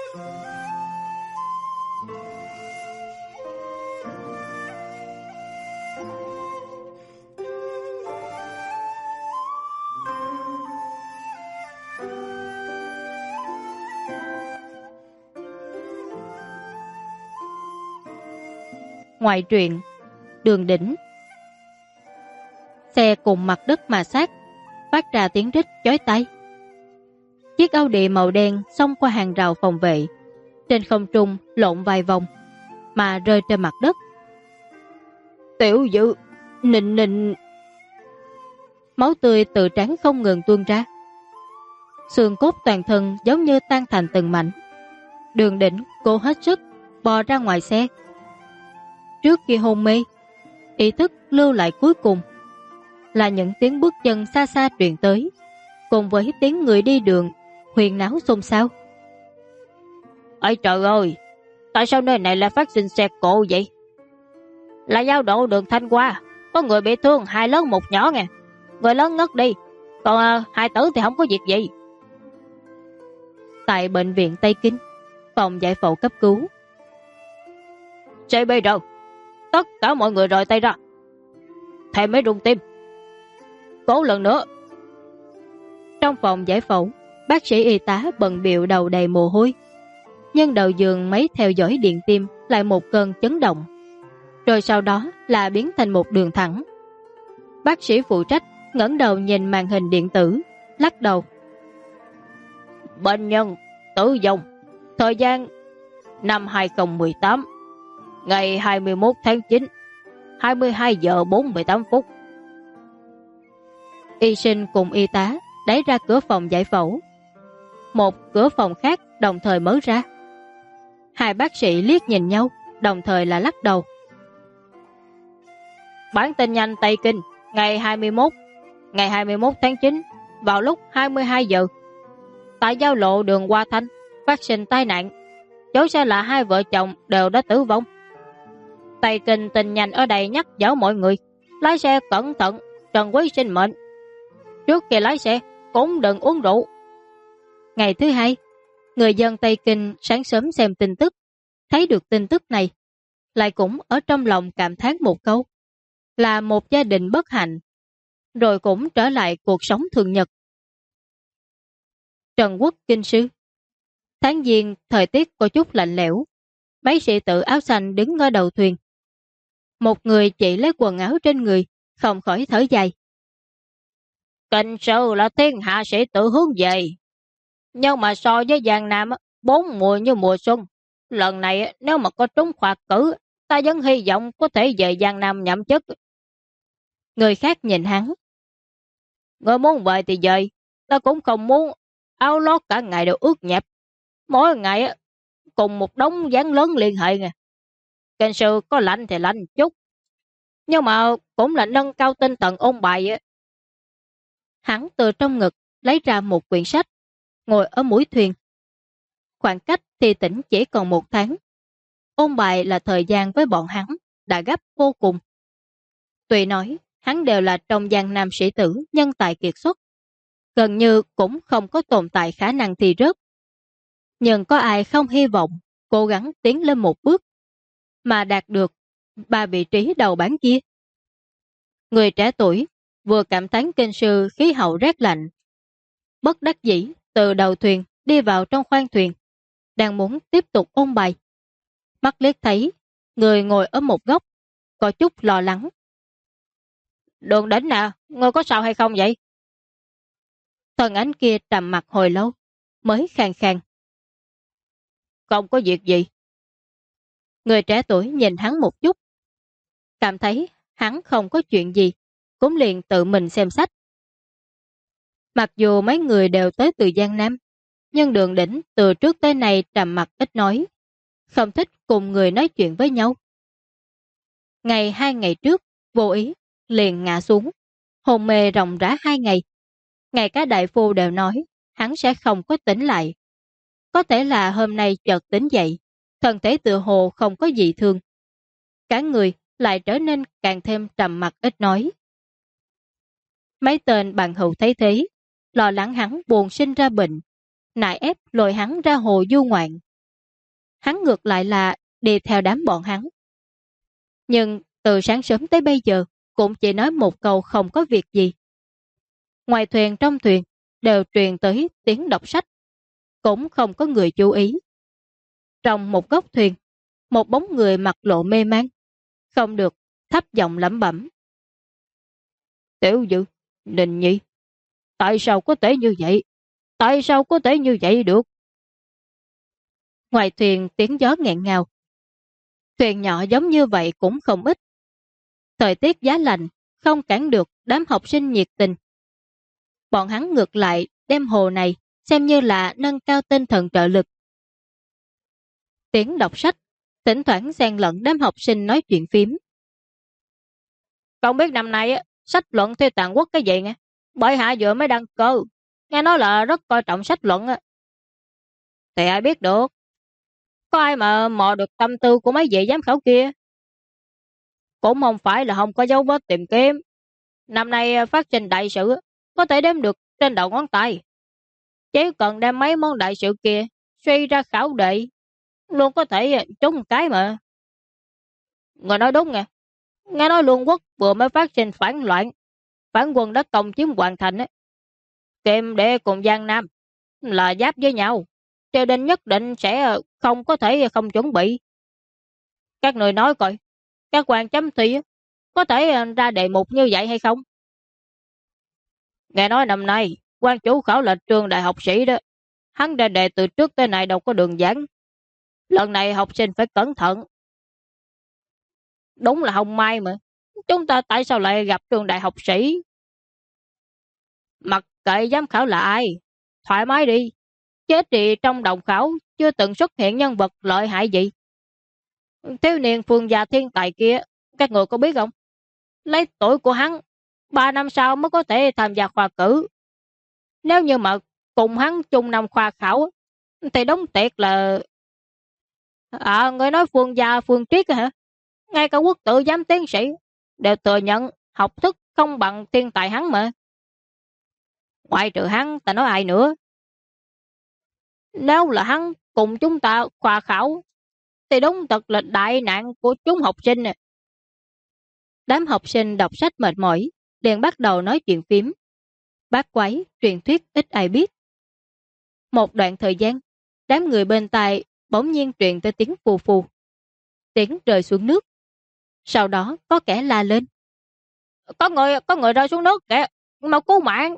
Ngoại truyện Đường Đỉnh. Xe cùng mặt đất mà sát, phát ra tiếng rít chói tai. Chiếc Audi màu đen xông qua hàng rào phòng vệ, trên không trung lộn vài vòng mà rơi trên mặt đất. Tiểu Dư, nịnh. Máu tươi từ trán không ngừng tuôn ra. Xương cốt toàn thân giống như tan thành từng mảnh. Đường Đỉnh cố hết sức bò ra ngoài xe. Trước khi hôn mê, ý thức lưu lại cuối cùng là những tiếng bước chân xa xa truyền tới, cùng với tiếng người đi đường huyên náo xôn xao. Ôi trời ơi, tại sao nơi này lại phát sinh xe cộ vậy? Là giao độ đường Thanh Hoa, có người bị thương, 2 lớn 1 nhỏ nè. Người lớn ngất đi, còn 2 tử thì không có việc gì. Tại bệnh viện Tây Kinh, phòng giải phẫu cấp cứu. JB đâu? Tất cả mọi người rời tay ra. Thêm mấy rung tim. Cố lần nữa. Trong phòng giải phẫu, bác sĩ y tá bận bịu đầu đầy mồ hôi. Nhưng đầu giường máy theo dõi điện tim lại một cơn chấn động. Rồi sau đó là biến thành một đường thẳng. Bác sĩ phụ trách ngẩng đầu nhìn màn hình điện tử, lắc đầu. Bệnh nhân tử vong, thời gian năm 2018, ngày 21 tháng 9, 22 giờ 48 phút. Y sinh cùng y tá đẩy ra cửa phòng giải phẫu. Một cửa phòng khác đồng thời mở ra. Hai bác sĩ liếc nhìn nhau, đồng thời là lắc đầu. Bản tin nhanh Tây Kinh, ngày 21 tháng 9, vào lúc 22 giờ. Tại giao lộ đường Hoa Thanh, phát sinh tai nạn. Chỗ xe là 2 vợ chồng đều đã tử vong. Tây Kinh tin nhanh ở đây nhắc nhở mọi người, lái xe cẩn thận, trân quý sinh mệnh. Trước khi lái xe, cũng đừng uống rượu. Ngày thứ hai, người dân Tây Kinh sáng sớm xem tin tức, thấy được tin tức này, lại cũng ở trong lòng cảm thán một câu, là một gia đình bất hạnh, rồi cũng trở lại cuộc sống thường nhật. Trần Quốc Kinh Sư. Tháng Giêng, thời tiết có chút lạnh lẽo, mấy sĩ tử áo xanh đứng ở đầu thuyền. Một người chỉ lấy quần áo trên người, không khỏi thở dài. Kinh Sư là thiên hạ sĩ tử hướng về, nhưng mà so với Giang Nam, 4 mùa như mùa xuân. Lần này nếu mà có trúng khoa cử, ta vẫn hy vọng có thể về Giang Nam nhậm chức. Người khác nhìn hắn. Người muốn về thì về, ta cũng không muốn áo lót cả ngày đều ướt nhẹp. Mỗi ngày cùng một đống dáng lớn liên hệ nè. Kinh Sư có lạnh thì lạnh chút, nhưng mà cũng là nâng cao tinh thần ôn bài. Hắn từ trong ngực lấy ra một quyển sách, ngồi ở mũi thuyền. Khoảng cách thì tỉnh chỉ còn 1 tháng. Ôn bài là thời gian với bọn hắn đã gấp vô cùng. Tuy nói hắn đều là trong Giang Nam sĩ tử nhân tài kiệt xuất, gần như cũng không có tồn tại khả năng thi rớt. Nhưng có ai không hy vọng cố gắng tiến lên một bước mà đạt được 3 vị trí đầu bảng kia. Người trẻ tuổi vừa cảm thán Kinh Sư khí hậu rét lạnh, bất đắc dĩ từ đầu thuyền đi vào trong khoang thuyền, đang muốn tiếp tục ôn bài. Mắt liếc thấy người ngồi ở một góc, có chút lo lắng. Đường Đỉnh à, ngươi có sao hay không vậy? Thần ánh kia trầm mặt hồi lâu, mới khàn khàn. Không có việc gì. Người trẻ tuổi nhìn hắn một chút, cảm thấy hắn không có chuyện gì, cũng liền tự mình xem sách. Mặc dù mấy người đều tới từ Giang Nam, nhưng Đường Đỉnh từ trước tới nay trầm mặc ít nói, không thích cùng người nói chuyện với nhau. Ngày 2 ngày trước, vô ý, liền ngã xuống, hôn mê ròng rã 2 ngày. Ngay cả đại phu đều nói, hắn sẽ không có tỉnh lại. Có thể là hôm nay chợt tỉnh dậy, thân thể tựa hồ không có gì thương. Cả người lại trở nên càng thêm trầm mặc ít nói. Mấy tên bạn hữu thấy thế, lo lắng hắn buồn sinh ra bệnh, nại ép lôi hắn ra hồ du ngoạn, hắn ngược lại là đi theo đám bọn hắn. Nhưng từ sáng sớm tới bây giờ cũng chỉ nói một câu không có việc gì. Ngoài thuyền trong thuyền đều truyền tới tiếng đọc sách, cũng không có người chú ý. Trong một góc thuyền, một bóng người mặt lộ mê man, không được, thấp giọng lẩm bẩm. Tiểu Dư, Ninh Nhi, tại sao có thể như vậy? Tại sao có thể như vậy được? Ngoài thuyền tiếng gió nghẹn ngào. Thuyền nhỏ giống như vậy cũng không ít. Thời tiết giá lạnh, không cản được đám học sinh nhiệt tình. Bọn hắn ngược lại đem hồ này xem như là nâng cao tinh thần trợ lực. Tiếng đọc sách, thỉnh thoảng xen lẫn đám học sinh nói chuyện phím. Không biết năm nay sách luận thi toàn quốc cái gì nghe? Bởi hạ vừa mới đăng cơ, nghe nói là rất coi trọng sách luận. Thì ai biết được. Có ai mà mò được tâm tư của mấy vị giám khảo kia? Cũng không phải là không có dấu vết tìm kiếm. Năm nay phát sinh đại sự có thể đếm được trên đầu ngón tay. Chỉ cần đem mấy món đại sự kia suy ra khảo đệ, luôn có thể trúng một cái mà. Người nói đúng nghe. Nghe nói Luân Quốc vừa mới phát sinh phản loạn, phản quân đã công chiếm hoàn thành. Kim Đệ cùng Giang Nam là giáp với nhau, cho nên nhất định sẽ không có thể không chuẩn bị. Các người nói coi, các quan chấm thi có thể ra đề mục như vậy hay không? Nghe nói năm nay quan chủ khảo là trường đại học sĩ đó, hắn ra đề từ trước tới nay đâu có đường giảng. Lần này học sinh phải cẩn thận. Đúng là không may mà. Chúng ta tại sao lại gặp trường đại học sĩ? Mặc kệ giám khảo là ai, thoải mái đi. Chết thì trong đồng khảo chưa từng xuất hiện nhân vật lợi hại gì. Thiếu niên Phương Gia thiên tài kia, các người có biết không? Lấy tuổi của hắn, 3 năm sau mới có thể tham gia khoa cử. Nếu như mà cùng hắn chung năm khoa khảo, thì đúng tiệt là... người nói Phương Gia Phương Triết hả? Ngay cả quốc tử giám tiến sĩ đều thừa nhận học thức không bằng thiên tài hắn mà. Ngoại trừ hắn, ta nói ai nữa? Nếu là hắn cùng chúng ta khoa khảo, thì đúng thật là đại nạn của chúng học sinh nè. Đám học sinh đọc sách mệt mỏi, liền bắt đầu nói chuyện phím. Bát quái, truyền thuyết ít ai biết. Một đoạn thời gian, đám người bên tai bỗng nhiên truyền tới tiếng phù phù. Tiếng rơi xuống nước. Sau đó có kẻ la lên. Có người rơi xuống nước kìa, mau cứu mạng.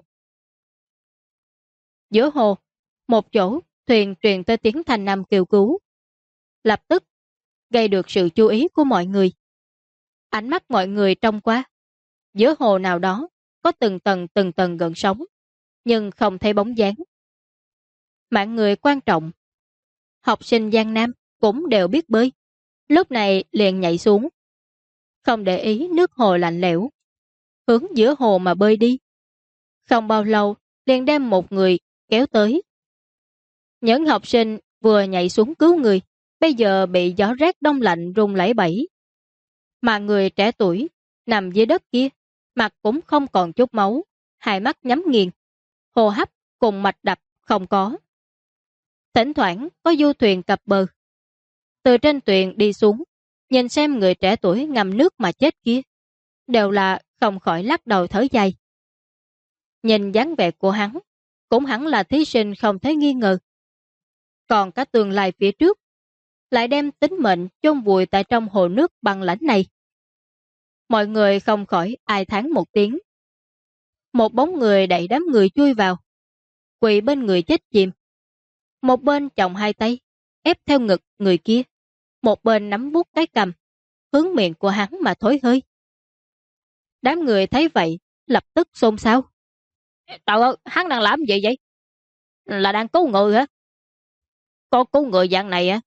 Giữa hồ, một chỗ, thuyền truyền tới tiếng thanh nam kêu cứu. Lập tức, gây được sự chú ý của mọi người. Ánh mắt mọi người trông qua. Giữa hồ nào đó, có từng tầng gần sóng, nhưng không thấy bóng dáng. Mạng người quan trọng. Học sinh Giang Nam cũng đều biết bơi. Lúc này liền nhảy xuống. Không để ý nước hồ lạnh lẽo. Hướng giữa hồ mà bơi đi. Không bao lâu, liền đem một người kéo tới. Những học sinh vừa nhảy xuống cứu người, bây giờ bị gió rét đông lạnh rung lẩy bẩy. Mà người trẻ tuổi, nằm dưới đất kia, mặt cũng không còn chút máu, hai mắt nhắm nghiền, hô hấp cùng mạch đập không có. Thỉnh thoảng có du thuyền cập bờ. Từ trên thuyền đi xuống, nhìn xem người trẻ tuổi ngâm nước mà chết kia, đều là không khỏi lắc đầu thở dài. Nhìn dáng vẻ của hắn, cũng hẳn là thí sinh không thấy nghi ngờ. Còn cả tương lai phía trước, lại đem tính mệnh chôn vùi tại trong hồ nước băng lãnh này. Mọi người không khỏi ai thán một tiếng. Một bóng người đẩy đám người chui vào, quỳ bên người chết chìm. Một bên chồng hai tay, ép theo ngực người kia, một bên nắm vuốt cái cằm, hướng miệng của hắn mà thối hơi. Đám người thấy vậy, lập tức xôn xao. Trời ơi, hắn đang làm gì vậy? Là đang cứu người hả? Có cứu người dạng này hả?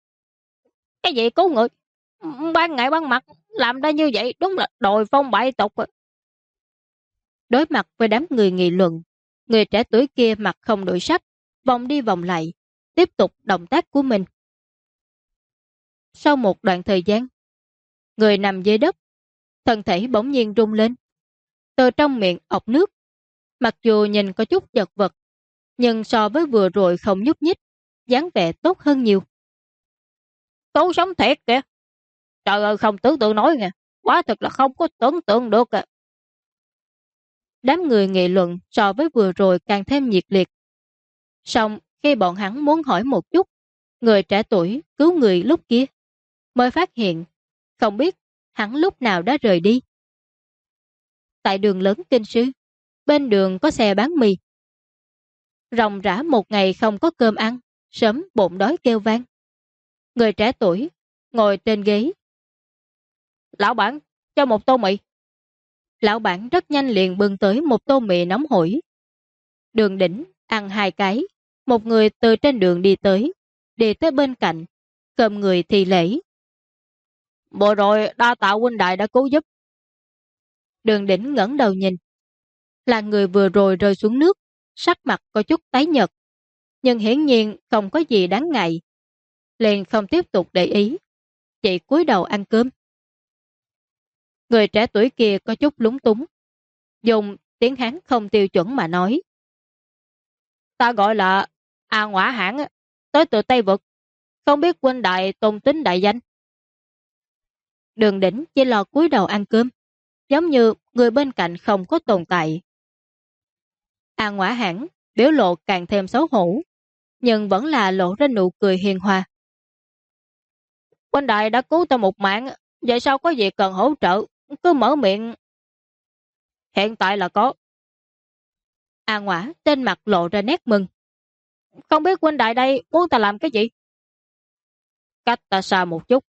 Cái gì cứu người? Ban ngày ban mặt, làm ra như vậy đúng là đồi phong bại tục. Đối mặt với đám người nghị luận, người trẻ tuổi kia mặt không đổi sắc, vòng đi vòng lại, tiếp tục động tác của mình. Sau một đoạn thời gian, người nằm dưới đất, thân thể bỗng nhiên rung lên. Từ trong miệng ọc nước, mặc dù nhìn có chút chật vật, nhưng so với vừa rồi không nhúc nhích, dáng vẻ tốt hơn nhiều. Cứu sống thiệt kìa. Trời ơi, không tưởng tượng nổi nha. Quá thật là không có tưởng tượng được à. Đám người nghị luận so với vừa rồi càng thêm nhiệt liệt. Xong khi bọn hắn muốn hỏi một chút, người trẻ tuổi cứu người lúc kia, mới phát hiện, không biết hắn lúc nào đã rời đi. Tại đường lớn Kinh Sư, bên đường có xe bán mì. Ròng rã một ngày không có cơm ăn, sớm bụng đói kêu vang. Người trẻ tuổi ngồi trên ghế. Lão bản, cho một tô mì. Lão bản rất nhanh liền bưng tới một tô mì nóng hổi. Đường Đỉnh ăn 2 cái, một người từ trên đường đi tới bên cạnh, cầm người thì lễ. Bộ rồi đa tạ huynh đại đã cứu giúp. Đường Đỉnh ngẩng đầu nhìn, là người vừa rồi rơi xuống nước, sắc mặt có chút tái nhợt, nhưng hiển nhiên không có gì đáng ngại. Liền không tiếp tục để ý, chỉ cúi đầu ăn cơm. Người trẻ tuổi kia có chút lúng túng, dùng tiếng Hán không tiêu chuẩn mà nói. Ta gọi là A Ngõa Hãn, tới từ Tây Vực. Không biết huynh đại tôn tính đại danh. Đường Đỉnh chỉ lo cúi đầu ăn cơm, giống như người bên cạnh không có tồn tại. A Ngõa Hãn biểu lộ càng thêm xấu hổ, nhưng vẫn là lộ ra nụ cười hiền hòa. Huynh đại đã cứu ta một mạng, vậy sao có gì cần hỗ trợ, cứ mở miệng. Hiện tại là có. A Ngõa trên mặt lộ ra nét mừng. Không biết huynh đại đây muốn ta làm cái gì? Cách ta xa một chút.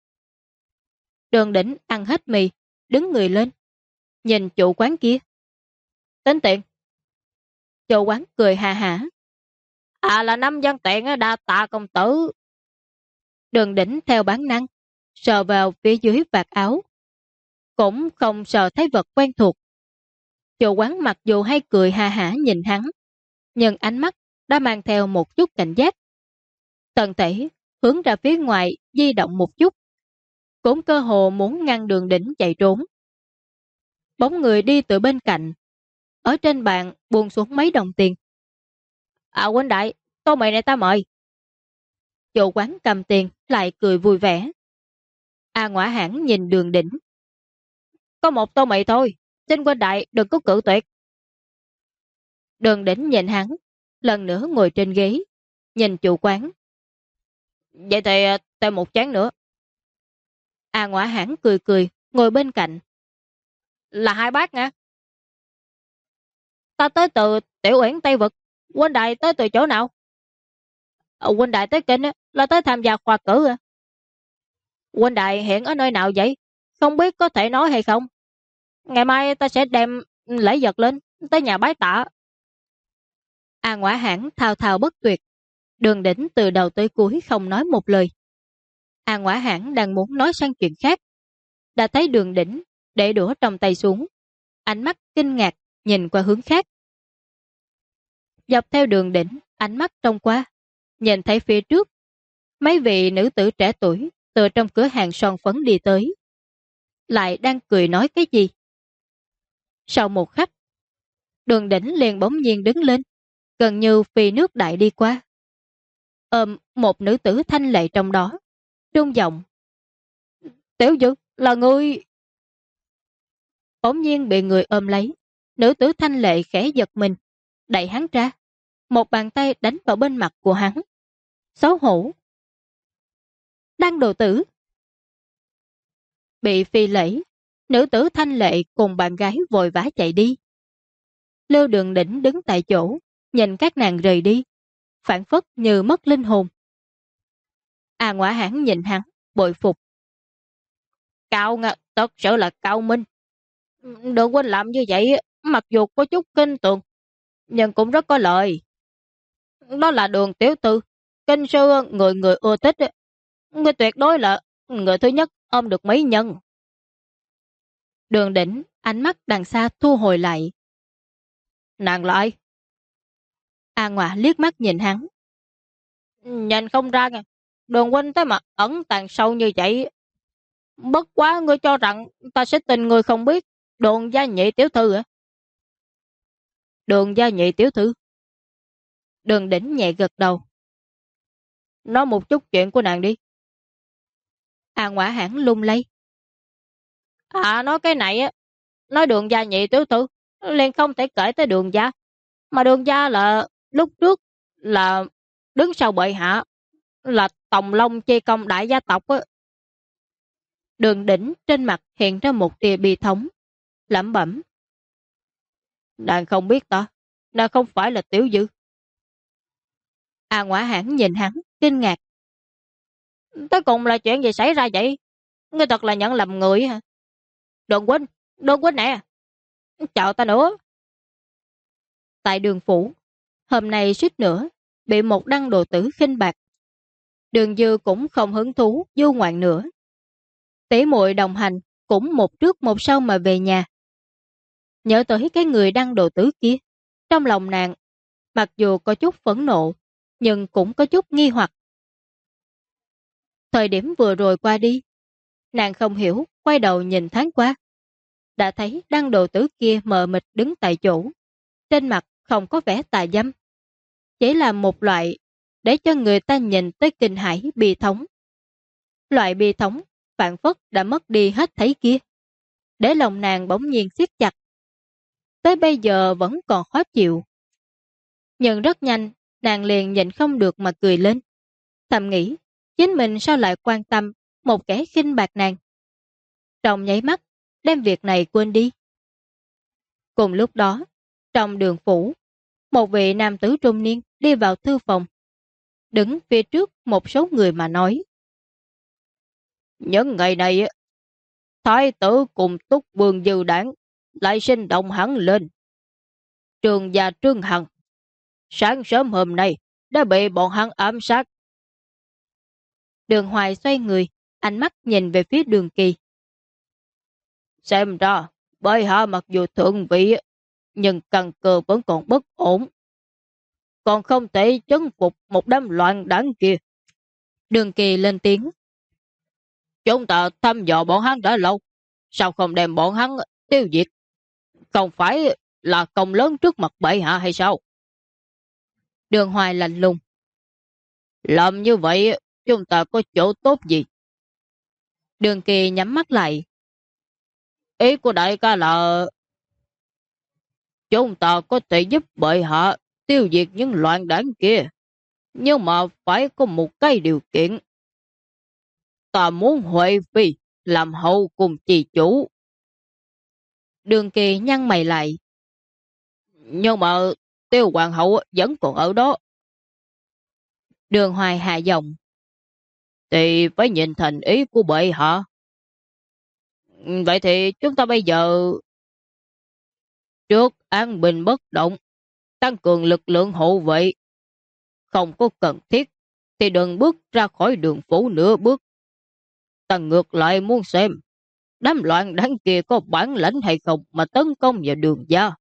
Đường Đỉnh ăn hết mì, đứng người lên, nhìn chủ quán kia. Tính tiền. Chủ quán cười hà hả. À là 5 văn tiền đa tạ công tử. Đường Đỉnh theo bản năng, sờ vào phía dưới vạt áo. Cũng không sờ thấy vật quen thuộc. Chủ quán mặc dù hay cười hà hả nhìn hắn, nhưng ánh mắt đã mang theo một chút cảnh giác. Tần thể hướng ra phía ngoài di động một chút, cũng cơ hồ muốn ngăn Đường Đỉnh chạy trốn. Bóng người đi từ bên cạnh, ở trên bàn buông xuống mấy đồng tiền. À huynh đại, tô mì này ta mời. Chủ quán cầm tiền lại cười vui vẻ. A Ngõa Hãn nhìn Đường Đỉnh. Có một tô mì thôi, xin huynh đại đừng có cự tuyệt. Đường Đỉnh nhìn hắn, lần nữa ngồi trên ghế, nhìn chủ quán. Vậy thì thêm một chén nữa. A Ngõa Hãn cười cười, ngồi bên cạnh. Là 2 bát nha. Ta tới từ Tiểu Uyển Tây Vực, huynh đại tới từ chỗ nào? Huynh đại tới Kinh là tới tham gia khoa cử à? Huynh đại hiện ở nơi nào vậy? Không biết có thể nói hay không? Ngày mai ta sẽ đem lễ vật lên, tới nhà bái tạ. A Ngõa Hãn thao thao bất tuyệt. Đường Đỉnh từ đầu tới cuối không nói một lời. A Ngõa Hãn đang muốn nói sang chuyện khác, đã thấy Đường Đỉnh để đũa trong tay xuống, ánh mắt kinh ngạc nhìn qua hướng khác. Dọc theo Đường Đỉnh, ánh mắt trông qua, nhìn thấy phía trước mấy vị nữ tử trẻ tuổi từ trong cửa hàng son phấn đi tới, lại đang cười nói cái gì. Sau một khắc, Đường Đỉnh liền bỗng nhiên đứng lên, gần như phi nước đại đi qua, ôm một nữ tử thanh lệ trong đó, rung giọng. Tiểu Dư, là ngươi. Bỗng nhiên bị người ôm lấy, nữ tử thanh lệ khẽ giật mình, đẩy hắn ra, một bàn tay đánh vào bên mặt của hắn. Xấu hổ. Đăng đồ tử. Bị phi lễ, nữ tử thanh lệ cùng bạn gái vội vã chạy đi. Lưu Đường Đỉnh đứng tại chỗ, nhìn các nàng rời đi, phản phất như mất linh hồn. A Ngõa Hãn nhìn hắn, bội phục. Cao ngạ, thật sự là cao minh. Đường huynh làm như vậy, mặc dù có chút kinh tường, nhưng cũng rất có lợi. Đó là Đường tiểu thư, kinh sư người người ưa thích. Người tuyệt đối là người thứ nhất ôm được mỹ nhân. Đường Đỉnh, ánh mắt đằng xa thu hồi lại. Nàng lại. A Ngõa liếc mắt nhìn hắn. Nhìn không ra nha, Đường huynh tới mà ẩn tàng sâu như vậy. Bất quá ngươi cho rằng ta sẽ tin người không biết Đường gia nhị tiểu thư à? Đường gia nhị tiểu thư. Đường Đỉnh nhẹ gật đầu. Nói một chút chuyện của nàng đi. Ngoã hãn lung lay. Nói cái này á, nói Đường gia nhị tiểu thư, liền không thể kể tới Đường gia. Mà Đường gia là lúc trước là đứng sau bệ hạ, là Tòng Long chi công đại gia tộc á. Đường Đỉnh trên mặt hiện ra một tia bi thống, lẩm bẩm. Nàng không biết ta, nàng không phải là Tiểu Dư. Ngoã hãn nhìn hắn, kinh ngạc. Tới cùng là chuyện gì xảy ra vậy? Ngươi thật là nhận lầm người hả? Đường huynh nè. Chào ta nữa. Tại Đường phủ, hôm nay suýt nữa bị một đăng đồ tử khinh bạc. Đường Dư cũng không hứng thú du ngoạn nữa. Tỷ muội đồng hành cũng một trước một sau mà về nhà. Nhớ tới cái người đăng đồ tử kia, trong lòng nàng mặc dù có chút phẫn nộ, nhưng cũng có chút nghi hoặc. Thời điểm vừa rồi qua đi, nàng không hiểu, quay đầu nhìn thoáng qua, đã thấy đăng đồ tử kia mờ mịt đứng tại chỗ, trên mặt không có vẻ tà dâm, chỉ là một loại để cho người ta nhìn tới kinh hãi bi thống. Loại bi thống phản phất đã mất đi hết thấy kia, để lòng nàng bỗng nhiên siết chặt. Tới bây giờ vẫn còn khó chịu. Nhưng rất nhanh, nàng liền nhịn không được mà cười lên. Thầm nghĩ, chính mình sao lại quan tâm một kẻ khinh bạc nàng. Trong nháy mắt, đem việc này quên đi. Cùng lúc đó, trong đường phủ, một vị nam tử trung niên đi vào thư phòng. Đứng phía trước một số người mà nói. Những ngày này, thái tử cùng Túc Vương Dư Đảng lại sinh động hẳn lên. Trường và Trương Hằng sáng sớm hôm nay đã bị bọn hắn ám sát. Đường Hoài xoay người, ánh mắt nhìn về phía Đường Kỳ. Xem ra, bệ hạ mặc dù thượng vị, nhưng căn cơ vẫn còn bất ổn. Còn không thể chấn phục một đám loạn đảng kia. Đường Kỳ lên tiếng. Chúng ta thăm dò bọn hắn đã lâu, sao không đem bọn hắn tiêu diệt? Không phải là công lớn trước mặt bệ hạ hay sao? Đường Hoài lạnh lùng. Làm như vậy, chúng ta có chỗ tốt gì? Đường Kỳ nhắm mắt lại. Ý của đại ca là chúng ta có thể giúp bệ hạ tiêu diệt những loạn đảng kia. Nhưng mà phải có một cái điều kiện. Ta muốn Huệ Phi làm hậu cùng trì chủ. Đường Kỳ nhăn mày lại. Nhưng mà Tiêu Hoàng hậu vẫn còn ở đó. Đường Hoài hạ giọng. Thì phải nhìn thành ý của bệ hạ. Vậy thì chúng ta bây giờ trước an bình bất động, tăng cường lực lượng hộ vệ. Không có cần thiết thì đừng bước ra khỏi đường phủ nửa bước. Ta ngược lại muốn xem đám loạn đảng kia có bản lãnh hay không mà tấn công vào Đường gia.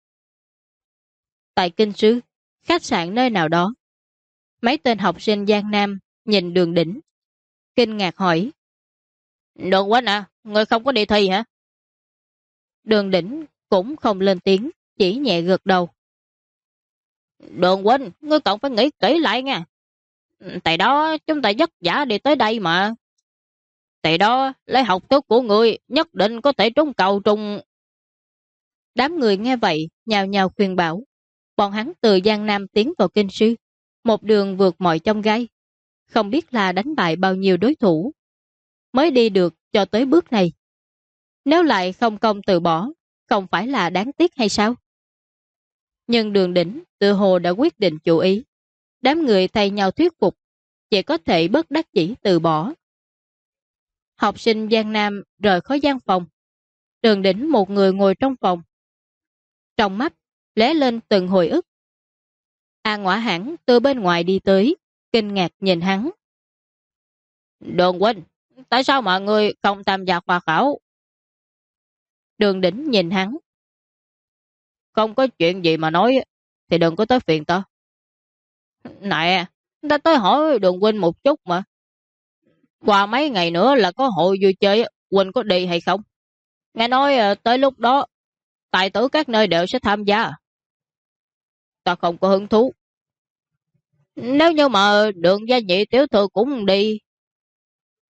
Tại kinh sư, khách sạn nơi nào đó, mấy tên học sinh Giang Nam nhìn Đường Đỉnh, kinh ngạc hỏi. Đường huynh à, người không có đi thi hả? Đường Đỉnh cũng không lên tiếng, chỉ nhẹ gật đầu. Đường huynh, ngươi còn phải nghĩ kỹ lại nha. Tại đó chúng ta vất vả đi tới đây mà. Tại đó lấy học thức của ngươi nhất định có thể trúng cầu trùng. Đám người nghe vậy, nhào nhào khuyên bảo. Bọn hắn từ Giang Nam tiến vào kinh sư, một đường vượt mọi chông gai. Không biết là đánh bại bao nhiêu đối thủ, mới đi được cho tới bước này. Nếu lại không công từ bỏ, không phải là đáng tiếc hay sao? Nhưng Đường Đỉnh tự hồ đã quyết định chủ ý. Đám người thay nhau thuyết phục, chỉ có thể bất đắc chỉ từ bỏ. Học sinh Giang Nam rời khỏi gian phòng. Đường Đỉnh một người ngồi trong phòng. Trong mắt lóe lên từng hồi ức. Ngoã hãn từ bên ngoài đi tới, kinh ngạc nhìn hắn. Đường huynh, tại sao mà ngươi không tham gia khoa khảo? Đường Đỉnh nhìn hắn. Không có chuyện gì mà nói thì đừng có tới phiền ta. Nè, ta tới hỏi Đường huynh một chút mà. Qua mấy ngày nữa là có hội vui chơi, huynh có đi hay không? Nghe nói tới lúc đó tài tử các nơi đều sẽ tham gia. Ta không có hứng thú. Nếu như mà Đường gia nhị tiểu thư cũng đi.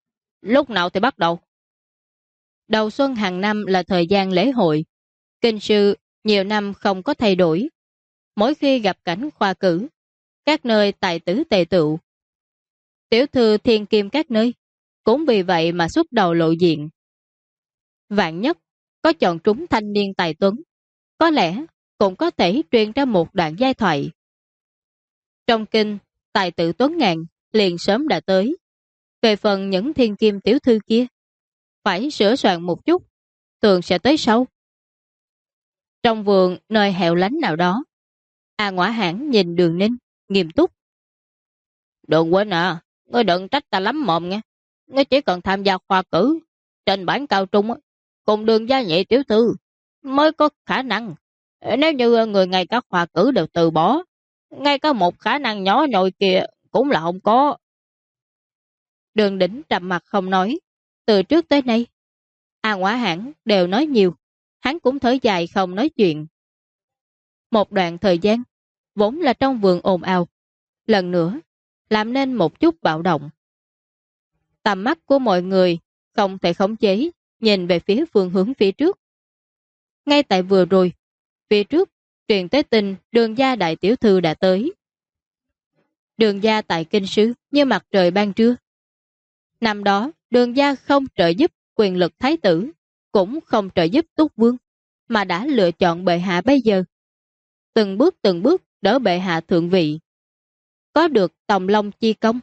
Lúc nào thì bắt đầu? Đầu xuân hàng năm là thời gian lễ hội. Kinh sư nhiều năm không có thay đổi. Mỗi khi gặp cảnh khoa cử, các nơi tài tử tề tựu, tiểu thư thiên kim các nơi, cũng vì vậy mà xuất đầu lộ diện. Vạn nhất, có chọn trúng thanh niên tài tuấn, có lẽ cũng có thể truyền ra một đoạn giai thoại. Trong kinh, tài tử tuấn ngàn liền sớm đã tới. Về phần những thiên kim tiểu thư kia, phải sửa soạn một chút, thường sẽ tới sau. Trong vườn nơi hẻo lánh nào đó, A Ngõa Hãn nhìn Đường Ninh, nghiêm túc. Đường huynh à, ngươi đừng trách ta lắm mồm nghe. Ngươi chỉ cần tham gia khoa cử, trên bảng cao trung cùng Đường gia nhị tiểu thư mới có khả năng. Nếu như người ngay cả khoa cử đều từ bỏ, ngay cả một khả năng nhỏ nhoi kia cũng là không có. Đường Đỉnh trầm mặt không nói. Từ trước tới nay, A Ngõa Hãn đều nói nhiều, hắn cũng thở dài không nói chuyện. Một đoạn thời gian, vốn là trong vườn ồn ào, lần nữa làm nên một chút bạo động. Tầm mắt của mọi người không thể khống chế, nhìn về phía phương hướng phía trước. Ngay tại vừa rồi, phía trước truyền tới tin Đường gia đại tiểu thư đã tới. Đường gia tại kinh sư như mặt trời ban trưa. Năm đó, Đường gia không trợ giúp quyền lực thái tử, cũng không trợ giúp túc vương, mà đã lựa chọn bệ hạ bây giờ. Từng bước đỡ bệ hạ thượng vị. Có được tòng long chi công.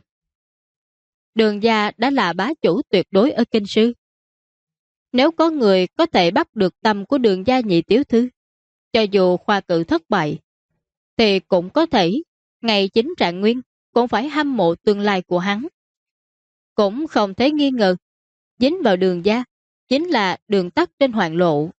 Đường gia đã là bá chủ tuyệt đối ở kinh sư. Nếu có người có thể bắt được tâm của Đường gia nhị tiểu thư, cho dù khoa cử thất bại, thì cũng có thể ngày chính Trạng Nguyên cũng phải hâm mộ tương lai của hắn. Cũng không thể nghi ngờ, dính vào Đường gia chính là đường tắt trên hoàng lộ.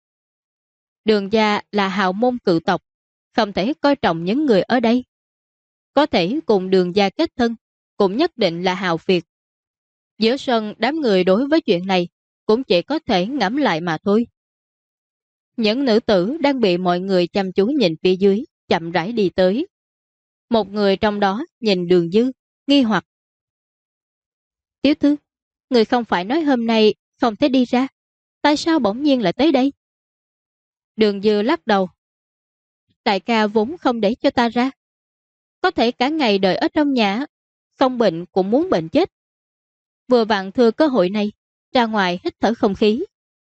Đường gia là hào môn cự tộc, không thể coi trọng những người ở đây. Có thể cùng Đường gia kết thân, cũng nhất định là hào việt. Giữa sân đám người đối với chuyện này cũng chỉ có thể ngẫm lại mà thôi. Những nữ tử đang bị mọi người chăm chú nhìn phía dưới, chậm rãi đi tới. Một người trong đó nhìn Đường Dư, nghi hoặc. Tiểu thư, người không phải nói hôm nay không thể đi ra, tại sao bỗng nhiên lại tới đây? Đường Dư lắc đầu. Đại ca vốn không để cho ta ra. Có thể cả ngày đợi ở trong nhà, không bệnh cũng muốn bệnh chết. Vừa vặn thừa cơ hội này, ra ngoài hít thở không khí.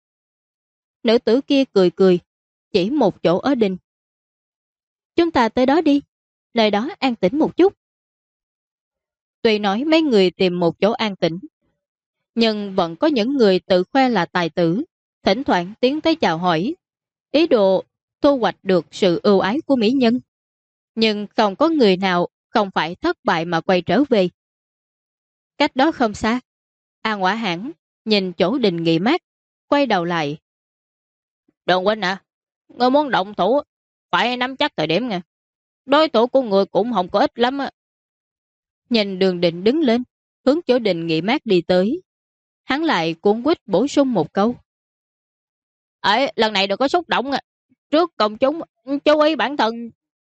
Nữ tử kia cười cười, chỉ một chỗ ở đình. Chúng ta tới đó đi, nơi đó an tĩnh một chút. Tuy nói mấy người tìm một chỗ an tĩnh, nhưng vẫn có những người tự khoe là tài tử, thỉnh thoảng tiến tới chào hỏi, ý đồ thu hoạch được sự ưu ái của mỹ nhân. Nhưng không có người nào không phải thất bại mà quay trở về. Cách đó không xa, A Ngõa Hãn nhìn chỗ đình nghỉ mát, quay đầu lại. Đường huynh à, ngươi muốn động thủ, phải nắm chắc thời điểm nha. Đối thủ của người cũng không có ít lắm á. Nhìn Đường Định đứng lên, hướng chỗ đình nghỉ mát đi tới. Hắn lại cuốn quýt bổ sung một câu. Ấy, lần này đừng có xúc động à. Trước công chúng, chú ý bản thân.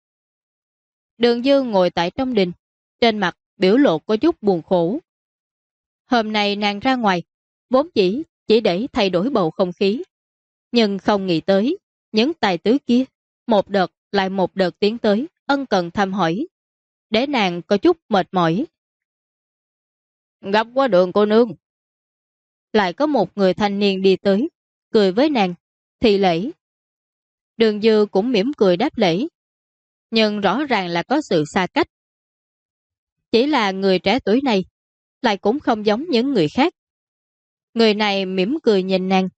Đường Dư ngồi tại trong đình, trên mặt biểu lộ có chút buồn khổ. Hôm nay nàng ra ngoài, vốn chỉ để thay đổi bầu không khí. Nhưng không nghĩ tới, những tài tử kia, một đợt lại một đợt tiến tới, ân cần thăm hỏi. Để nàng có chút mệt mỏi. Gặp qua Đường cô nương. Lại có một người thanh niên đi tới, cười với nàng, thì lễ. Đường Dư cũng mỉm cười đáp lễ. Nhưng rõ ràng là có sự xa cách. Chỉ là người trẻ tuổi này, lại cũng không giống những người khác. Người này mỉm cười nhìn nàng.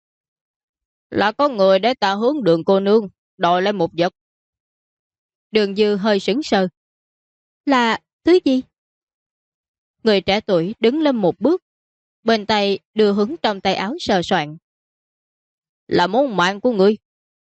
Là có người để ta hướng Đường cô nương, đòi lên một vật. Đường Dư hơi sững sờ. Là thứ gì? Người trẻ tuổi đứng lên một bước, bên tay đưa hướng trong tay áo sờ soạn. Là món mạng của người.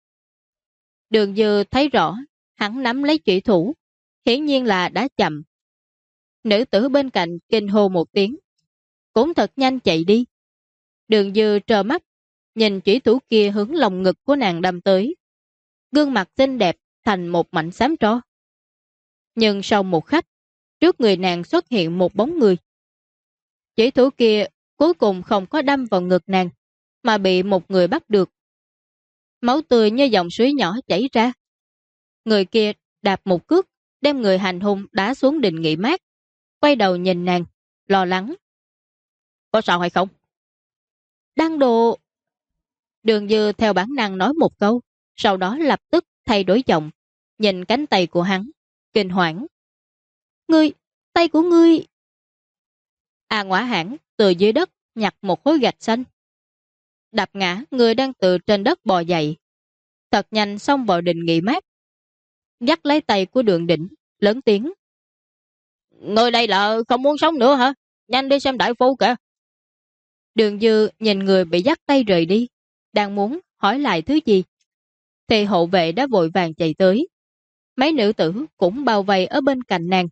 Đường Dư thấy rõ, hắn nắm lấy chủy thủ, hiển nhiên là đã chậm. Nữ tử bên cạnh kinh hô một tiếng, cũng thật nhanh chạy đi. Đường Dư trơ mắt, nhìn chủy thủ kia hướng lòng ngực của nàng đâm tới. Gương mặt xinh đẹp thành một mảnh xám tro. Nhưng sau một khắc, trước người nàng xuất hiện một bóng người. Chủy thủ kia cuối cùng không có đâm vào ngực nàng, mà bị một người bắt được. Máu tươi như dòng suối nhỏ chảy ra. Người kia đạp một cước, đem người hành hung đá xuống đình nghỉ mát, quay đầu nhìn nàng, lo lắng. Có sao hay không? Đăng đồ. Đường Dư theo bản năng nói một câu, sau đó lập tức thay đổi giọng, nhìn cánh tay của hắn, kinh hoảng. Ngươi, tay của ngươi. A Ngõa Hãn từ dưới đất nhặt một khối gạch xanh. Đạp ngã người đang từ trên đất bò dậy. Thật nhanh xông vào đình nghỉ mát. Dắt lấy tay của Đường Đỉnh, lớn tiếng. Người đây là không muốn sống nữa hả? Nhanh đi xem đại phu kìa. Đường Dư nhìn người bị dắt tay rời đi, đang muốn hỏi lại thứ gì, thì hộ vệ đã vội vàng chạy tới. Mấy nữ tử cũng bao vây ở bên cạnh nàng.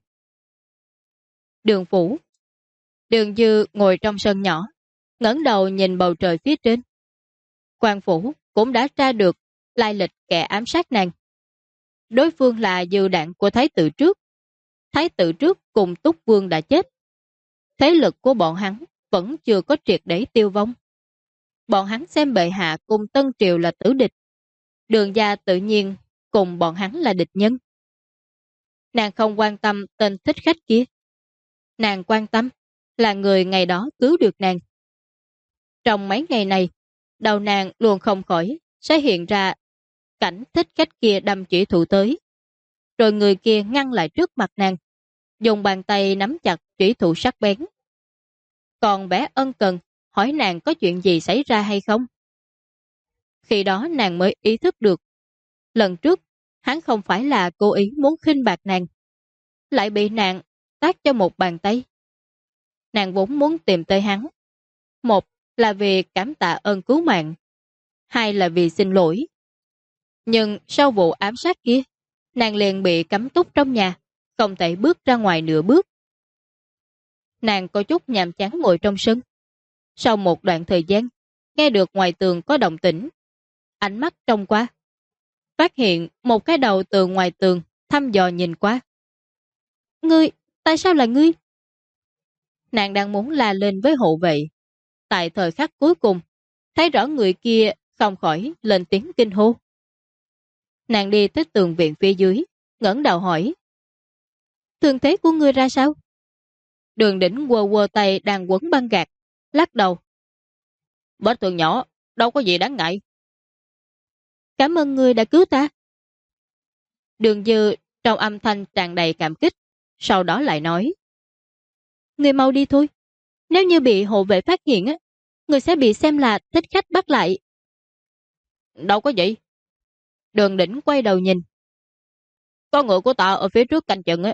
Đường phủ. Đường Dư ngồi trong sân nhỏ, ngẩng đầu nhìn bầu trời phía trên. Quan phủ cũng đã tra được lai lịch kẻ ám sát nàng. Đối phương là dư đạn của thái tử trước. Thái tử trước cùng Túc Vương đã chết. Thế lực của bọn hắn vẫn chưa có triệt để tiêu vong. Bọn hắn xem bệ hạ cùng Tân Triều là tử địch. Đường gia tự nhiên cùng bọn hắn là địch nhân. Nàng không quan tâm tên thích khách kia. Nàng quan tâm là người ngày đó cứu được nàng. Trong mấy ngày này, đầu nàng luôn không khỏi sẽ hiện ra cảnh thích khách kia đâm chỉ thủ tới. Rồi người kia ngăn lại trước mặt nàng, dùng bàn tay nắm chặt chỉ thủ sắc bén. Còn bé ân cần hỏi nàng có chuyện gì xảy ra hay không. Khi đó nàng mới ý thức được. Lần trước, hắn không phải là cố ý muốn khinh bạc nàng, lại bị nàng tát cho một bàn tay. Nàng vốn muốn tìm tới hắn. Một là vì cảm tạ ơn cứu mạng, hai là vì xin lỗi. Nhưng sau vụ ám sát kia, nàng liền bị cấm túc trong nhà, không thể bước ra ngoài nửa bước. Nàng có chút nhàm chán ngồi trong sân. Sau một đoạn thời gian, nghe được ngoài tường có động tĩnh. Ánh mắt trông qua, phát hiện một cái đầu từ ngoài tường thăm dò nhìn qua. Ngươi, tại sao là ngươi? Nàng đang muốn la lên với hộ vệ. Tại thời khắc cuối cùng, thấy rõ người kia không khỏi lên tiếng kinh hô. Nàng đi tới tường viện phía dưới, ngẩng đầu hỏi. Thương thế của ngươi ra sao? Đường Đỉnh quơ quơ tay đang quấn băng gạc, lắc đầu. Vết thương nhỏ, đâu có gì đáng ngại. Cảm ơn ngươi đã cứu ta. Đường Dư trong âm thanh tràn đầy cảm kích, sau đó lại nói. Ngươi mau đi thôi. Nếu như bị hộ vệ phát hiện, ngươi sẽ bị xem là thích khách bắt lại. Đâu có gì. Đường Đỉnh quay đầu nhìn. Có ngựa của ta ở phía trước canh chừng.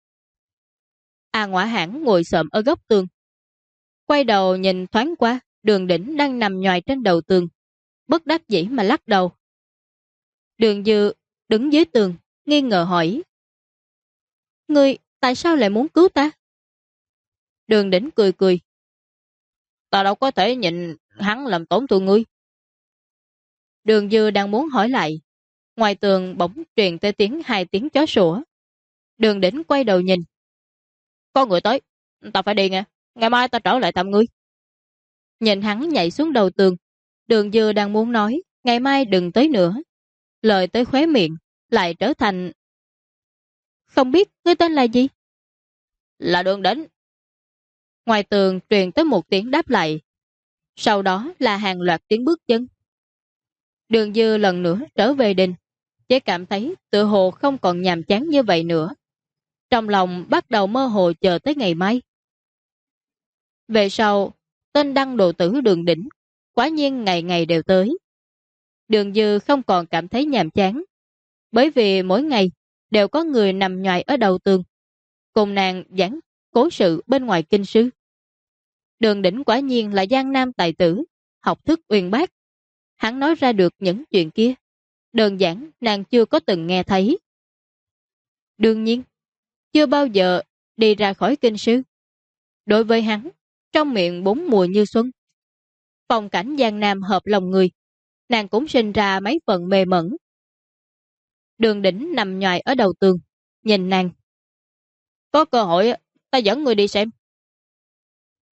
A Ngõa Hãn ngồi xổm ở góc tường. Quay đầu nhìn thoáng qua, Đường Đỉnh đang nằm nhoài trên đầu tường. Bất đắc dĩ mà lắc đầu. Đường Dư đứng dưới tường, nghi ngờ hỏi. Ngươi tại sao lại muốn cứu ta? Đường Đỉnh cười cười. Ta đâu có thể nhìn hắn làm tổn thương ngươi. Đường Dư đang muốn hỏi lại. Ngoài tường bỗng truyền tới tiếng hai tiếng chó sủa. Đường Đỉnh quay đầu nhìn. Có người tới, ta phải đi nghe. Ngày mai ta trở lại thăm ngươi. Nhìn hắn nhảy xuống đầu tường. Đường Dư đang muốn nói ngày mai đừng tới nữa. Lời tới khóe miệng lại trở thành. Không biết ngươi tên là gì? Là Đường Đỉnh. Ngoài tường truyền tới một tiếng đáp lại. Sau đó là hàng loạt tiếng bước chân. Đường Dư lần nữa trở về đình, chỉ cảm thấy tự hồ không còn nhàm chán như vậy nữa. Trong lòng bắt đầu mơ hồ chờ tới ngày mai. Về sau, tên đăng đồ tử Đường Đỉnh quả nhiên ngày ngày đều tới. Đường Dư không còn cảm thấy nhàm chán, bởi vì mỗi ngày đều có người nằm nhoài ở đầu tường, cùng nàng giảng cố sự bên ngoài kinh sư. Đường Đỉnh quả nhiên là giang nam tài tử, học thức uyên bác. Hắn nói ra được những chuyện kia, đơn giản nàng chưa có từng nghe thấy. Đương nhiên, chưa bao giờ đi ra khỏi kinh sư. Đối với hắn, trong miệng bốn mùa như xuân. Phong cảnh giang nam hợp lòng người, nàng cũng sinh ra mấy phần mê mẩn. Đường Đỉnh nằm nhoài ở đầu tường, nhìn nàng. Có cơ hội ta dẫn người đi xem.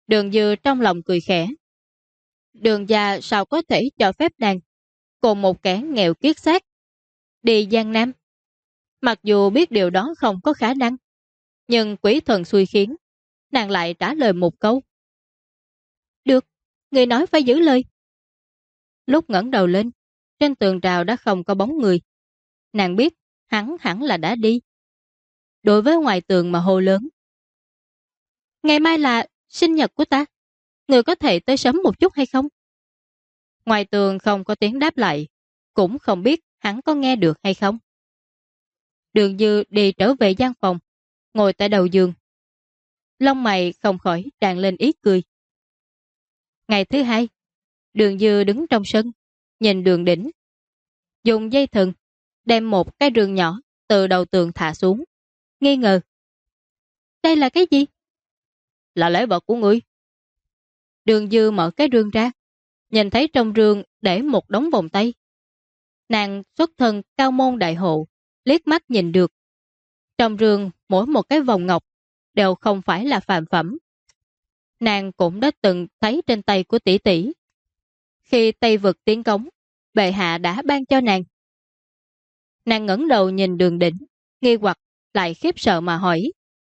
Đường Dư trong lòng cười khẽ. Đường gia sao có thể cho phép nàng cùng một kẻ nghèo kiết xác đi Giang Nam? Mặc dù biết điều đó không có khả năng, nhưng quỷ thần xui khiến, nàng lại trả lời một câu. Được, người nói phải giữ lời. Lúc ngẩng đầu lên, trên tường rào đã không có bóng người. Nàng biết hắn hẳn là đã đi. Đối với ngoài tường mà hô lớn. Ngày mai là sinh nhật của ta, người có thể tới sớm một chút hay không? Ngoài tường không có tiếng đáp lại, cũng không biết hắn có nghe được hay không. Đường Dư đi trở về gian phòng, ngồi tại đầu giường. Lông mày không khỏi tràn lên ý cười. Ngày thứ hai, Đường Dư đứng trong sân, nhìn Đường Đỉnh. Dùng dây thừng, đem một cái rương nhỏ từ đầu tường thả xuống. Nghi ngờ. Đây là cái gì? Là lễ vật của ngươi. Đường Dư mở cái rương ra, nhìn thấy trong rương để một đống vòng tay. Nàng xuất thân cao môn đại hộ, liếc mắt nhìn được. Trong rương mỗi một cái vòng ngọc đều không phải là phàm phẩm. Nàng cũng đã từng thấy trên tay của tỷ tỷ. Khi Tây vực tiến cống, bệ hạ đã ban cho nàng. Nàng ngẩng đầu nhìn Đường Đỉnh, nghi hoặc lại khiếp sợ mà hỏi.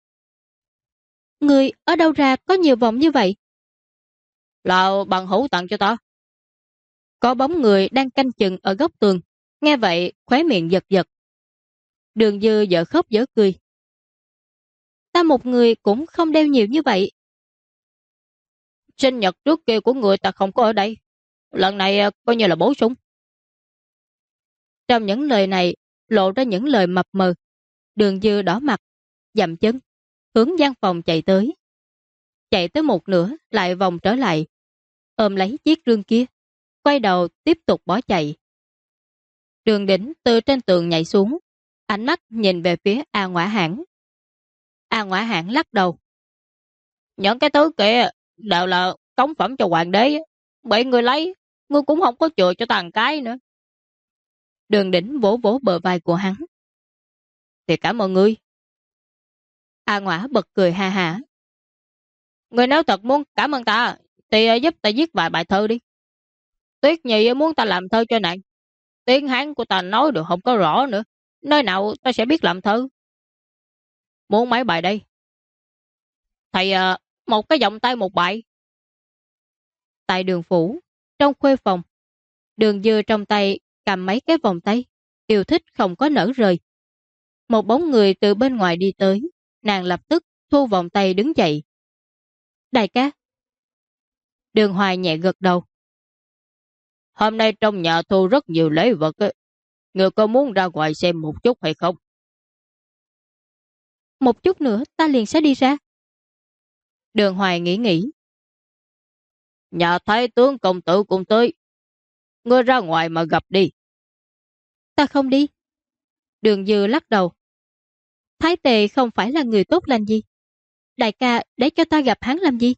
Người ở đâu ra có nhiều vòng như vậy? Là bằng hữu tặng cho ta. Có bóng người đang canh chừng ở góc tường, nghe vậy khóe miệng giật giật. Đường Dư dở khóc dở cười. Ta một người cũng không đeo nhiều như vậy. Sinh nhật trước kia của người ta không có ở đây. Lần này coi như là bổ sung. Trong những lời này lộ ra những lời mập mờ. Đường Dư đỏ mặt, dậm chân, hướng gian phòng chạy tới. Chạy tới một nửa lại vòng trở lại, ôm lấy chiếc rương kia, quay đầu tiếp tục bỏ chạy. Đường Đỉnh từ trên tường nhảy xuống, ánh mắt nhìn về phía A Ngoã Hãn. A Ngoã Hãn lắc đầu. Những cái thứ kia đều là cống phẩm cho hoàng đế, bị người lấy, ngươi cũng không có chừa cho tàn cái nữa. Đường Đỉnh vỗ vỗ bờ vai của hắn. Thì cảm ơn ngươi. A Ngoã bật cười ha hả. Ngươi nếu thật muốn cảm ơn ta, thì giúp ta viết vài bài thơ đi. Tuyết Nhi muốn ta làm thơ cho nàng. Tiếng Hán của ta nói được không có rõ nữa. Nơi nào ta sẽ biết làm thơ. Muốn mấy bài đây? Thầy một cái vòng tay một bài. Tại Đường phủ, trong khuê phòng, Đường Dư trong tay cầm mấy cái vòng tay, yêu thích không có nở rời. Một bóng người từ bên ngoài đi tới, nàng lập tức thu vòng tay đứng dậy. Đại ca. Đường Hoài nhẹ gật đầu. Hôm nay trong nhà thu rất nhiều lễ vật. Người có muốn ra ngoài xem một chút hay không? Một chút nữa ta liền sẽ đi ra. Đường Hoài nghĩ. Nhà thái tướng công tử cũng tới. Ngươi ra ngoài mà gặp đi. Ta không đi. Đường Dư lắc đầu. Thái tề không phải là người tốt lành gì. Đại ca để cho ta gặp hắn làm gì?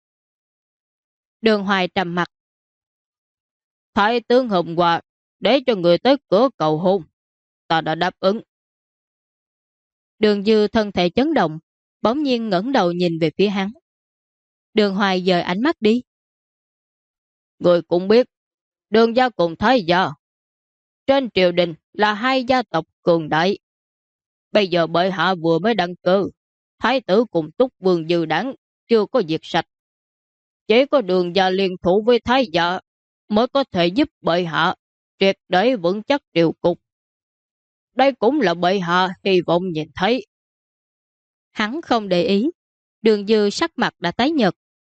Đường Hoài trầm mặt. Thái tướng hôm qua để cho người tới cửa cầu hôn. Ta đã đáp ứng. Đường Dư thân thể chấn động, bỗng nhiên ngẩng đầu nhìn về phía hắn. Đường Hoài dời ánh mắt đi. Người cũng biết, Đường gia cùng Thái gia trên triều đình là hai gia tộc cường đại. Bây giờ bệ hạ vừa mới đăng cơ, Thái tử cùng Túc Vương Dư Đảng chưa có diệt sạch. Chỉ có Đường gia liên thủ với Thái gia mới có thể giúp bệ hạ triệt để vững chắc triều cục. Đây cũng là bệ hạ hy vọng nhìn thấy. Hắn không để ý. Đường Dư sắc mặt đã tái nhợt.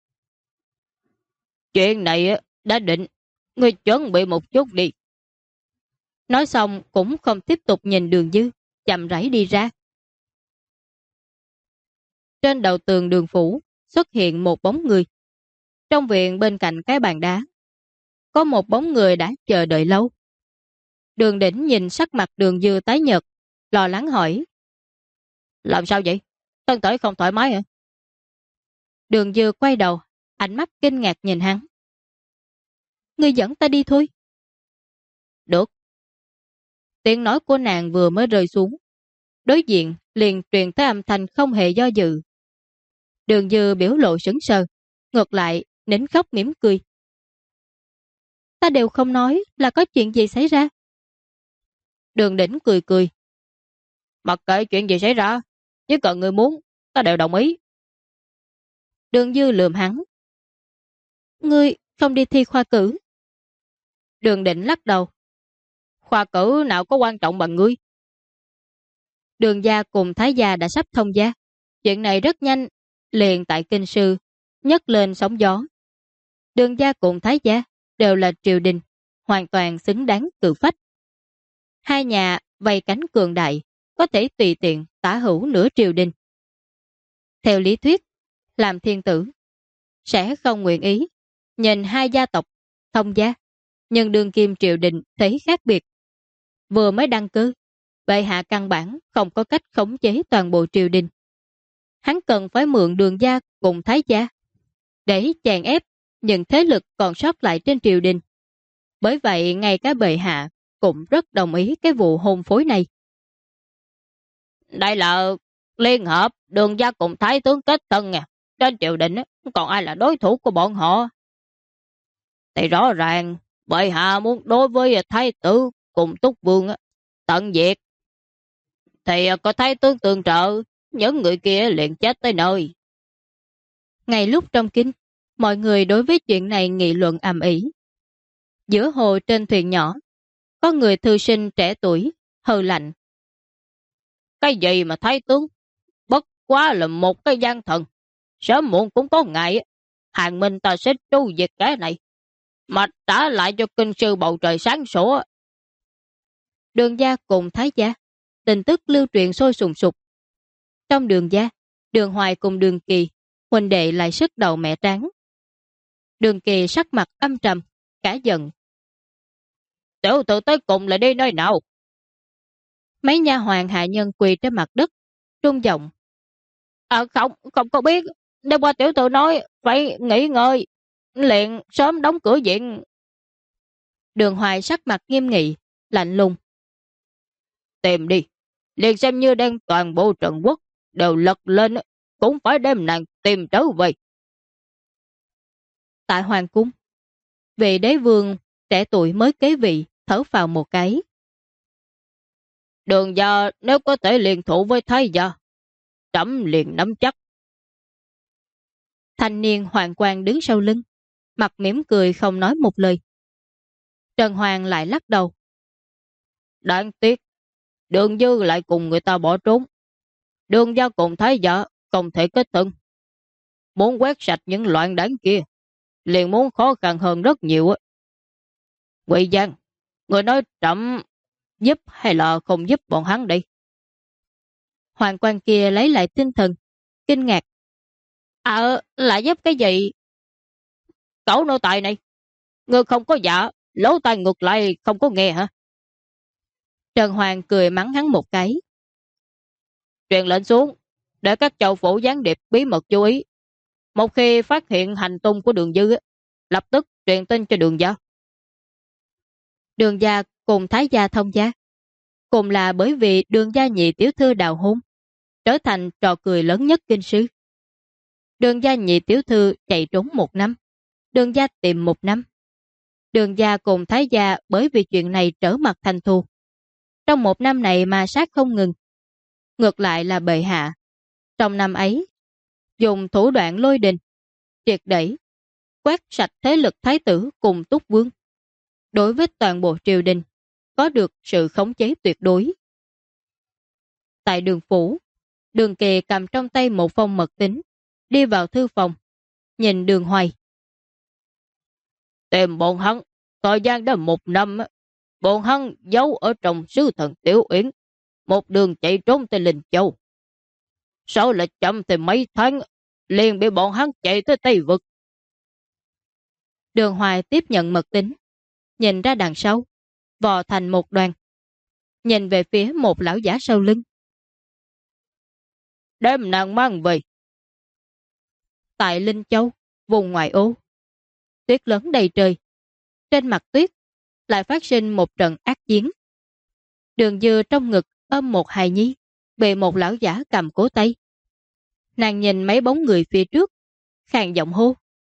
Chuyện này đã định, ngươi chuẩn bị một chút đi. Nói xong cũng không tiếp tục nhìn Đường Dư, chậm rãi đi ra. Trên đầu tường Đường phủ xuất hiện một bóng người. Trong viện bên cạnh cái bàn đá, có một bóng người đã chờ đợi lâu. Đường Đỉnh nhìn sắc mặt Đường Dư tái nhợt, lo lắng hỏi. Làm sao vậy? Thân thể không thoải mái hả? Đường Dư quay đầu, ánh mắt kinh ngạc nhìn hắn. Ngươi dẫn ta đi thôi. Được. Tiếng nói của nàng vừa mới rơi xuống, đối diện liền truyền tới âm thanh không hề do dự. Đường Dư biểu lộ sững sờ, ngược lại nín khóc mỉm cười. Ta đều không nói là có chuyện gì xảy ra. Đường Đỉnh cười cười. Mặc kệ chuyện gì xảy ra, chỉ cần người muốn, ta đều đồng ý. Đường Dư lườm hắn. Ngươi không đi thi khoa cử? Đường Đỉnh lắc đầu. Khoa cử nào có quan trọng bằng ngươi. Đường gia cùng Thái gia đã sắp thông gia. Chuyện này rất nhanh, liền tại kinh sư, nhấc lên sóng gió. Đường gia cùng Thái gia đều là triều đình, hoàn toàn xứng đáng cự phách. Hai nhà vây cánh cường đại, có thể tùy tiện tả hữu nửa triều đình. Theo lý thuyết, làm thiên tử sẽ không nguyện ý nhìn hai gia tộc thông gia, nhưng đương kim triều đình thấy khác biệt. Vừa mới đăng cơ, bệ hạ căn bản không có cách khống chế toàn bộ triều đình. Hắn cần phải mượn Đường gia cùng Thái gia để chèn ép những thế lực còn sót lại trên triều đình. Bởi vậy ngay cả bệ hạ cũng rất đồng ý cái vụ hôn phối này. Đây là liên hợp Đường gia cùng Thái tướng kết thân nha. Trên triều đình còn ai là đối thủ của bọn họ? Thì rõ ràng bệ hạ muốn đối với Thái tử cùng Túc Vương tận diệt. Thì có Thái tướng tương trợ, những người kia liền chết tới nơi. Ngay lúc trong kinh, mọi người đối với chuyện này nghị luận ầm ĩ. Giữa hồ trên thuyền nhỏ, có người thư sinh trẻ tuổi, hừ lạnh. Cái gì mà Thái tướng? Bất quá là một cái gian thần. Sớm muộn cũng có ngày, hàng minh ta sẽ tru diệt cái này, mà trả lại cho kinh sư bầu trời sáng sủa. Đường gia cùng Thái gia, tin tức lưu truyền sôi sùng sục. Trong Đường gia, Đường Hoài cùng Đường Kỳ, huynh đệ lại sức đầu mẹ tráng. Đường Kỳ sắc mặt âm trầm, cả giận. Tiểu tử tới cùng lại đi nơi nào? Mấy nha hoàn hạ nhân quỳ trên mặt đất, trung giọng. Không có biết. Đêm qua tiểu tử nói phải nghỉ ngơi, liền sớm đóng cửa viện. Đường Hoài sắc mặt nghiêm nghị, lạnh lùng. Tìm đi, liền xem như đem toàn bộ Trần Quốc đều lật lên, cũng phải đem nàng tìm trở về. Tại hoàng cung, vị đế vương trẻ tuổi mới kế vị thở phào một cái. Đường gia nếu có thể liên thủ với Thái gia, trẫm liền nắm chắc. Thanh niên hoàng quan đứng sau lưng, mặt mỉm cười không nói một lời. Trần Hoàng lại lắc đầu. Đáng tiếc, Đường Dư lại cùng người ta bỏ trốn. Đường gia cùng Thái gia không thể kết thân. Muốn quét sạch những loạn đáng kia, liền muốn khó khăn hơn rất nhiều. Quỷ Giang, người nói trẫm giúp hay là không giúp bọn hắn đây? Hoàng quan kia lấy lại tinh thần, kinh ngạc. Lại giúp cái gì? Cẩu nô tài này, người không có dạ, lỗ tai ngược lại không có nghe hả? Trần Hoàng cười mắng hắn một cái. Truyền lệnh xuống, để các châu phủ gián điệp bí mật chú ý. Một khi phát hiện hành tung của Đường Dư, lập tức truyền tin cho Đường gia. Đường gia cùng Thái gia thông gia, cùng là bởi vì Đường gia nhị tiểu thư đào hôn, trở thành trò cười lớn nhất kinh sư. Đường gia nhị tiểu thư chạy trốn 1 năm, Đường gia tìm 1 năm. Đường gia cùng Thái gia bởi vì chuyện này trở mặt thành thù. Trong 1 năm này mà sát không ngừng. Ngược lại là bệ hạ, trong năm ấy, dùng thủ đoạn lôi đình, triệt đẩy, quét sạch thế lực Thái tử cùng Túc Vương. Đối với toàn bộ triều đình, có được sự khống chế tuyệt đối. Tại Đường phủ, Đường Kỳ cầm trong tay một phong mật tín, đi vào thư phòng, nhìn Đường Hoài. Tìm bọn hắn, thời gian đã 1 năm, bọn hắn giấu ở trong sứ thần Tiểu Uyển, một đường chạy trốn tới Linh Châu. Sau là chậm thì mấy tháng, liền bị bọn hắn chạy tới Tây Vực. Đường Hoài tiếp nhận mật tín, nhìn ra đằng sau, vò thành một đoàn, nhìn về phía một lão giả sau lưng. Đem nàng mang về. Tại Linh Châu, vùng ngoại ô, tuyết lớn đầy trời. Trên mặt tuyết lại phát sinh một trận ác chiến. Đường Dư trong ngực ôm một hài nhi, bị một lão giả cầm cổ tay. Nàng nhìn mấy bóng người phía trước, khàn giọng hô.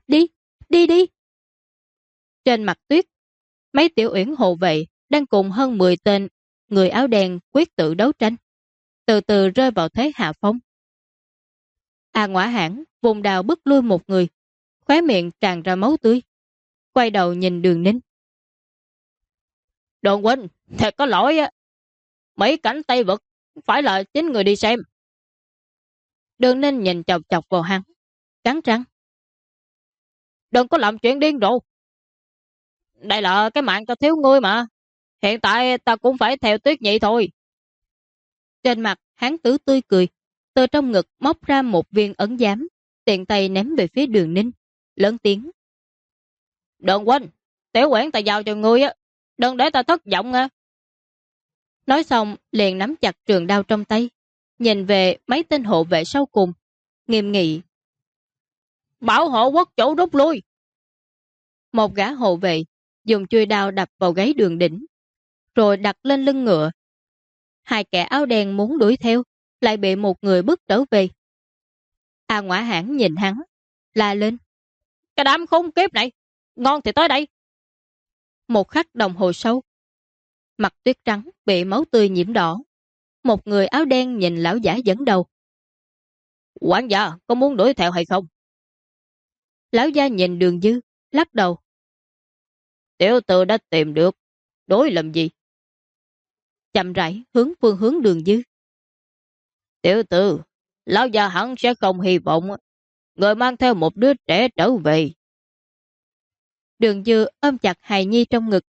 Đi, đi đi. Trên mặt tuyết, mấy tiểu uyển hộ vệ đang cùng hơn 10 tên người áo đen quyết tử đấu tranh, từ từ rơi vào thế hạ phong. A Ngõa Hãn vùng đào bức lui một người, khóe miệng tràn ra máu tươi, quay đầu nhìn Đường Ninh. Đường huynh, thật có lỗi á. Mấy cảnh Tây Vực phải là chính người đi xem. Đường Ninh nhìn chọc chọc vào hắn, cắn răng. Đừng có làm chuyện điên rồ. Đây là cái mạng ta thiếu ngươi mà. Hiện tại ta cũng phải theo Tuyết Nhị thôi. Trên mặt hắn tứ tươi cười, từ trong ngực móc ra một viên ấn giám, tiện tay ném về phía Đường Ninh, lớn tiếng. Đường huynh, tiểu quyển ta giao cho ngươi á, đừng để ta thất vọng nha. Nói xong liền nắm chặt trường đao trong tay, nhìn về mấy tên hộ vệ sau cùng, nghiêm nghị. Bảo hộ quốc chủ rút lui. Một gã hộ vệ dùng chuôi đao đập vào gáy Đường Đỉnh, rồi đặt lên lưng ngựa. Hai kẻ áo đen muốn đuổi theo, lại bị một người bước trở về. A Ngõa Hãn nhìn hắn, la lên. Cái đám khốn kiếp này, ngon thì tới đây. Một khắc đồng hồ sau, mặt tuyết trắng bị máu tươi nhiễm đỏ. Một người áo đen nhìn lão giả dẫn đầu. Quản gia, có muốn đuổi theo hay không? Lão gia nhìn Đường Dư, lắc đầu. Tiểu tử đã tìm được, đối làm gì? Chậm rãi hướng phương hướng Đường Dư. Tiểu tử, lão già hẳn sẽ không hy vọng người mang theo một đứa trẻ trở về. Đường Dư ôm chặt hài nhi trong ngực.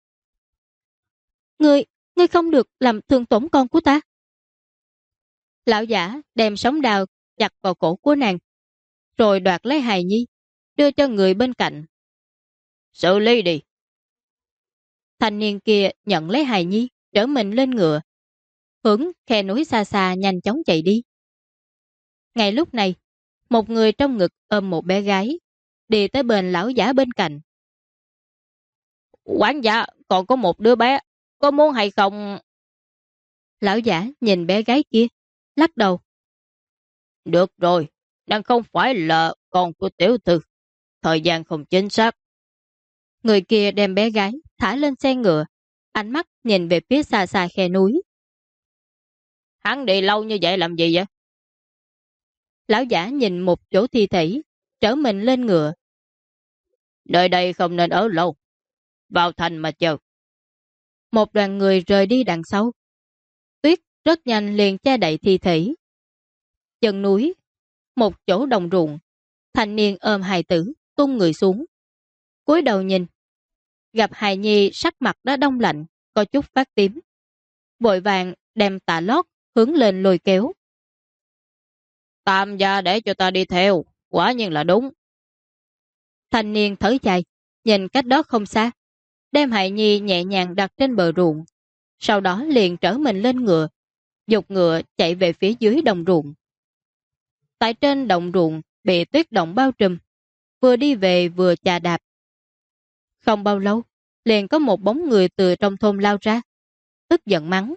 Ngươi không được làm thương tổn con của ta. Lão giả đem sóng đao chặt vào cổ của nàng, rồi đoạt lấy hài nhi, đưa cho người bên cạnh. Xử lý đi. Thanh niên kia nhận lấy hài nhi, trở mình lên ngựa, hướng khe núi xa xa nhanh chóng chạy đi. Ngay lúc này, một người trong ngực ôm một bé gái, đi tới bên lão giả bên cạnh. Quản gia, còn có một đứa bé, có muốn hay không? Lão giả nhìn bé gái kia, lắc đầu. Được rồi, đang không phải là con của tiểu thư. Thời gian không chính xác. Người kia đem bé gái thả lên xe ngựa, ánh mắt nhìn về phía xa xa khe núi. Hắn đi lâu như vậy làm gì vậy? Lão giả nhìn một chỗ thi thể, trở mình lên ngựa. Nơi đây không nên ở lâu. Vào thành mà chờ. Một đoàn người rời đi đằng sau. Tuyết rất nhanh liền che đậy thi thể. Chân núi, một chỗ đồng ruộng, thanh niên ôm hài tử, tung người xuống. Cúi đầu nhìn, gặp hài nhi sắc mặt đã đông lạnh, có chút phát tím. Vội vàng đem tà lót hướng lên lôi kéo. Tam gia để cho ta đi theo, quả nhiên là đúng. Thanh niên thở dài, nhìn cách đó không xa, đem hài nhi nhẹ nhàng đặt trên bờ ruộng, sau đó liền trở mình lên ngựa, dục ngựa chạy về phía dưới đồng ruộng. Tại trên đồng ruộng bị tuyết động bao trùm, vừa đi về vừa chà đạp. Không bao lâu, liền có một bóng người từ trong thôn lao ra, tức giận mắng.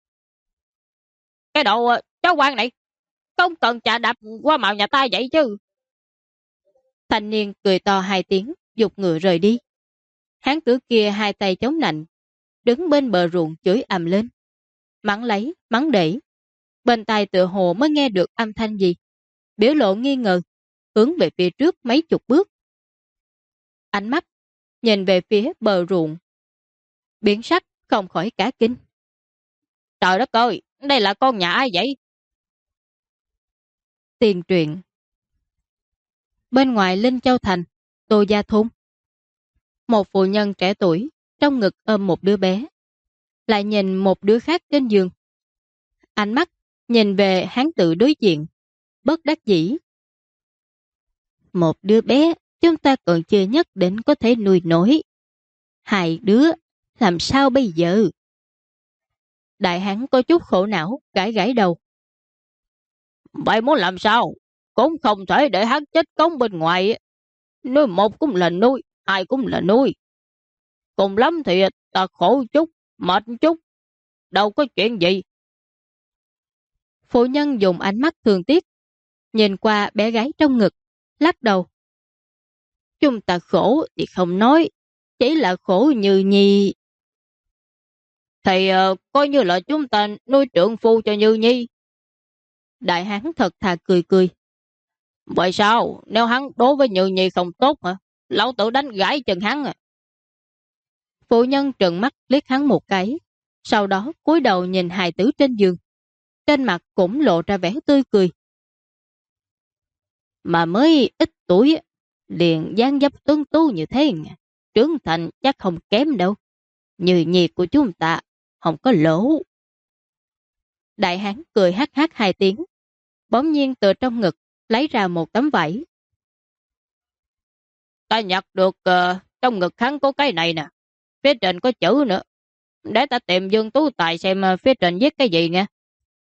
Cái đồ cháu quan này, không cần chà đạp qua mạo nhà ta vậy chứ. Thanh niên cười to hai tiếng, dục ngựa rời đi. Hán tử kia hai tay chống nạnh, đứng bên bờ ruộng chửi ầm lên. Mắng lấy, mắng để. Bên tai tựa hồ mới nghe được âm thanh gì. Biểu lộ nghi ngờ, hướng về phía trước mấy chục bước. Ánh mắt nhìn về phía bờ ruộng. Biến sắc không khỏi cả kinh. Trời đất ơi, đây là con nhà ai vậy? Tiền truyện. Bên ngoài Linh Châu Thành, Tô Gia Thôn. Một phụ nhân trẻ tuổi, trong ngực ôm một đứa bé. Lại nhìn một đứa khác trên giường. Ánh mắt nhìn về hán tự đối diện, bất đắc dĩ. Một đứa bé chúng ta còn chưa nhất định có thể nuôi nổi. Hai đứa, làm sao bây giờ? Đại hán có chút khổ não, gãi gãi đầu. Vậy muốn làm sao? Cũng không thể để hắn chết cống bên ngoài. Nuôi một cũng là nuôi, hai cũng là nuôi. Cùng lắm thì ta khổ chút, mệt chút. Đâu có chuyện gì. Phụ nhân dùng ánh mắt thương tiếc, nhìn qua bé gái trong ngực, lắc đầu. Chúng ta khổ thì không nói, chỉ là khổ như Nhi. Thì coi như là chúng ta nuôi trượng phu cho Như Nhi. Đại hán thật thà cười cười. Vậy sao? Nếu hắn đối với Như Nhi không tốt hả? Lão tử đánh gãy chân hắn à. Phụ nhân trợn mắt liếc hắn một cái, sau đó cúi đầu nhìn hài tử trên giường. Trên mặt cũng lộ ra vẻ tươi cười. Mà mới ít tuổi, liền dáng dấp tuấn tú như thế, trưởng thành chắc không kém đâu. Như Nhi của chúng ta không có lỗ. Đại hán cười hát hát 2 tiếng, bỗng nhiên từ trong ngực lấy ra một tấm vải. Ta nhặt được trong ngực hắn có cái này nè, phía trên có chữ nữa. Để ta tìm Dương Tú Tài xem phía trên viết cái gì nha.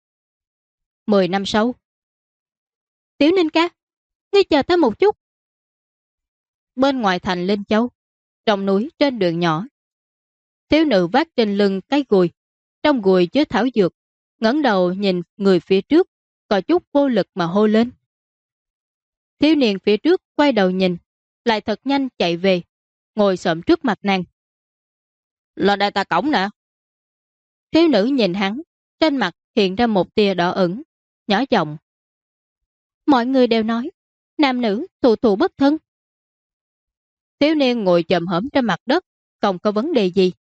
10 năm sau. Tiểu Ninh ca, ngươi chờ ta một chút. Bên ngoài thành Linh Châu, trong núi trên đường nhỏ, thiếu nữ vác trên lưng cái gùi, trong gùi chứa thảo dược, ngẩng đầu nhìn người phía trước, có chút vô lực mà hô lên. Thiếu niên phía trước quay đầu nhìn, lại thật nhanh chạy về, ngồi xổm trước mặt nàng. Lên đây ta cổng nè. Thiếu nữ nhìn hắn, trên mặt hiện ra một tia đỏ ửng, nhỏ giọng. Mọi người đều nói, nam nữ thù thù bất thân. Thiếu niên ngồi chồm hổm trên mặt đất, không có vấn đề gì.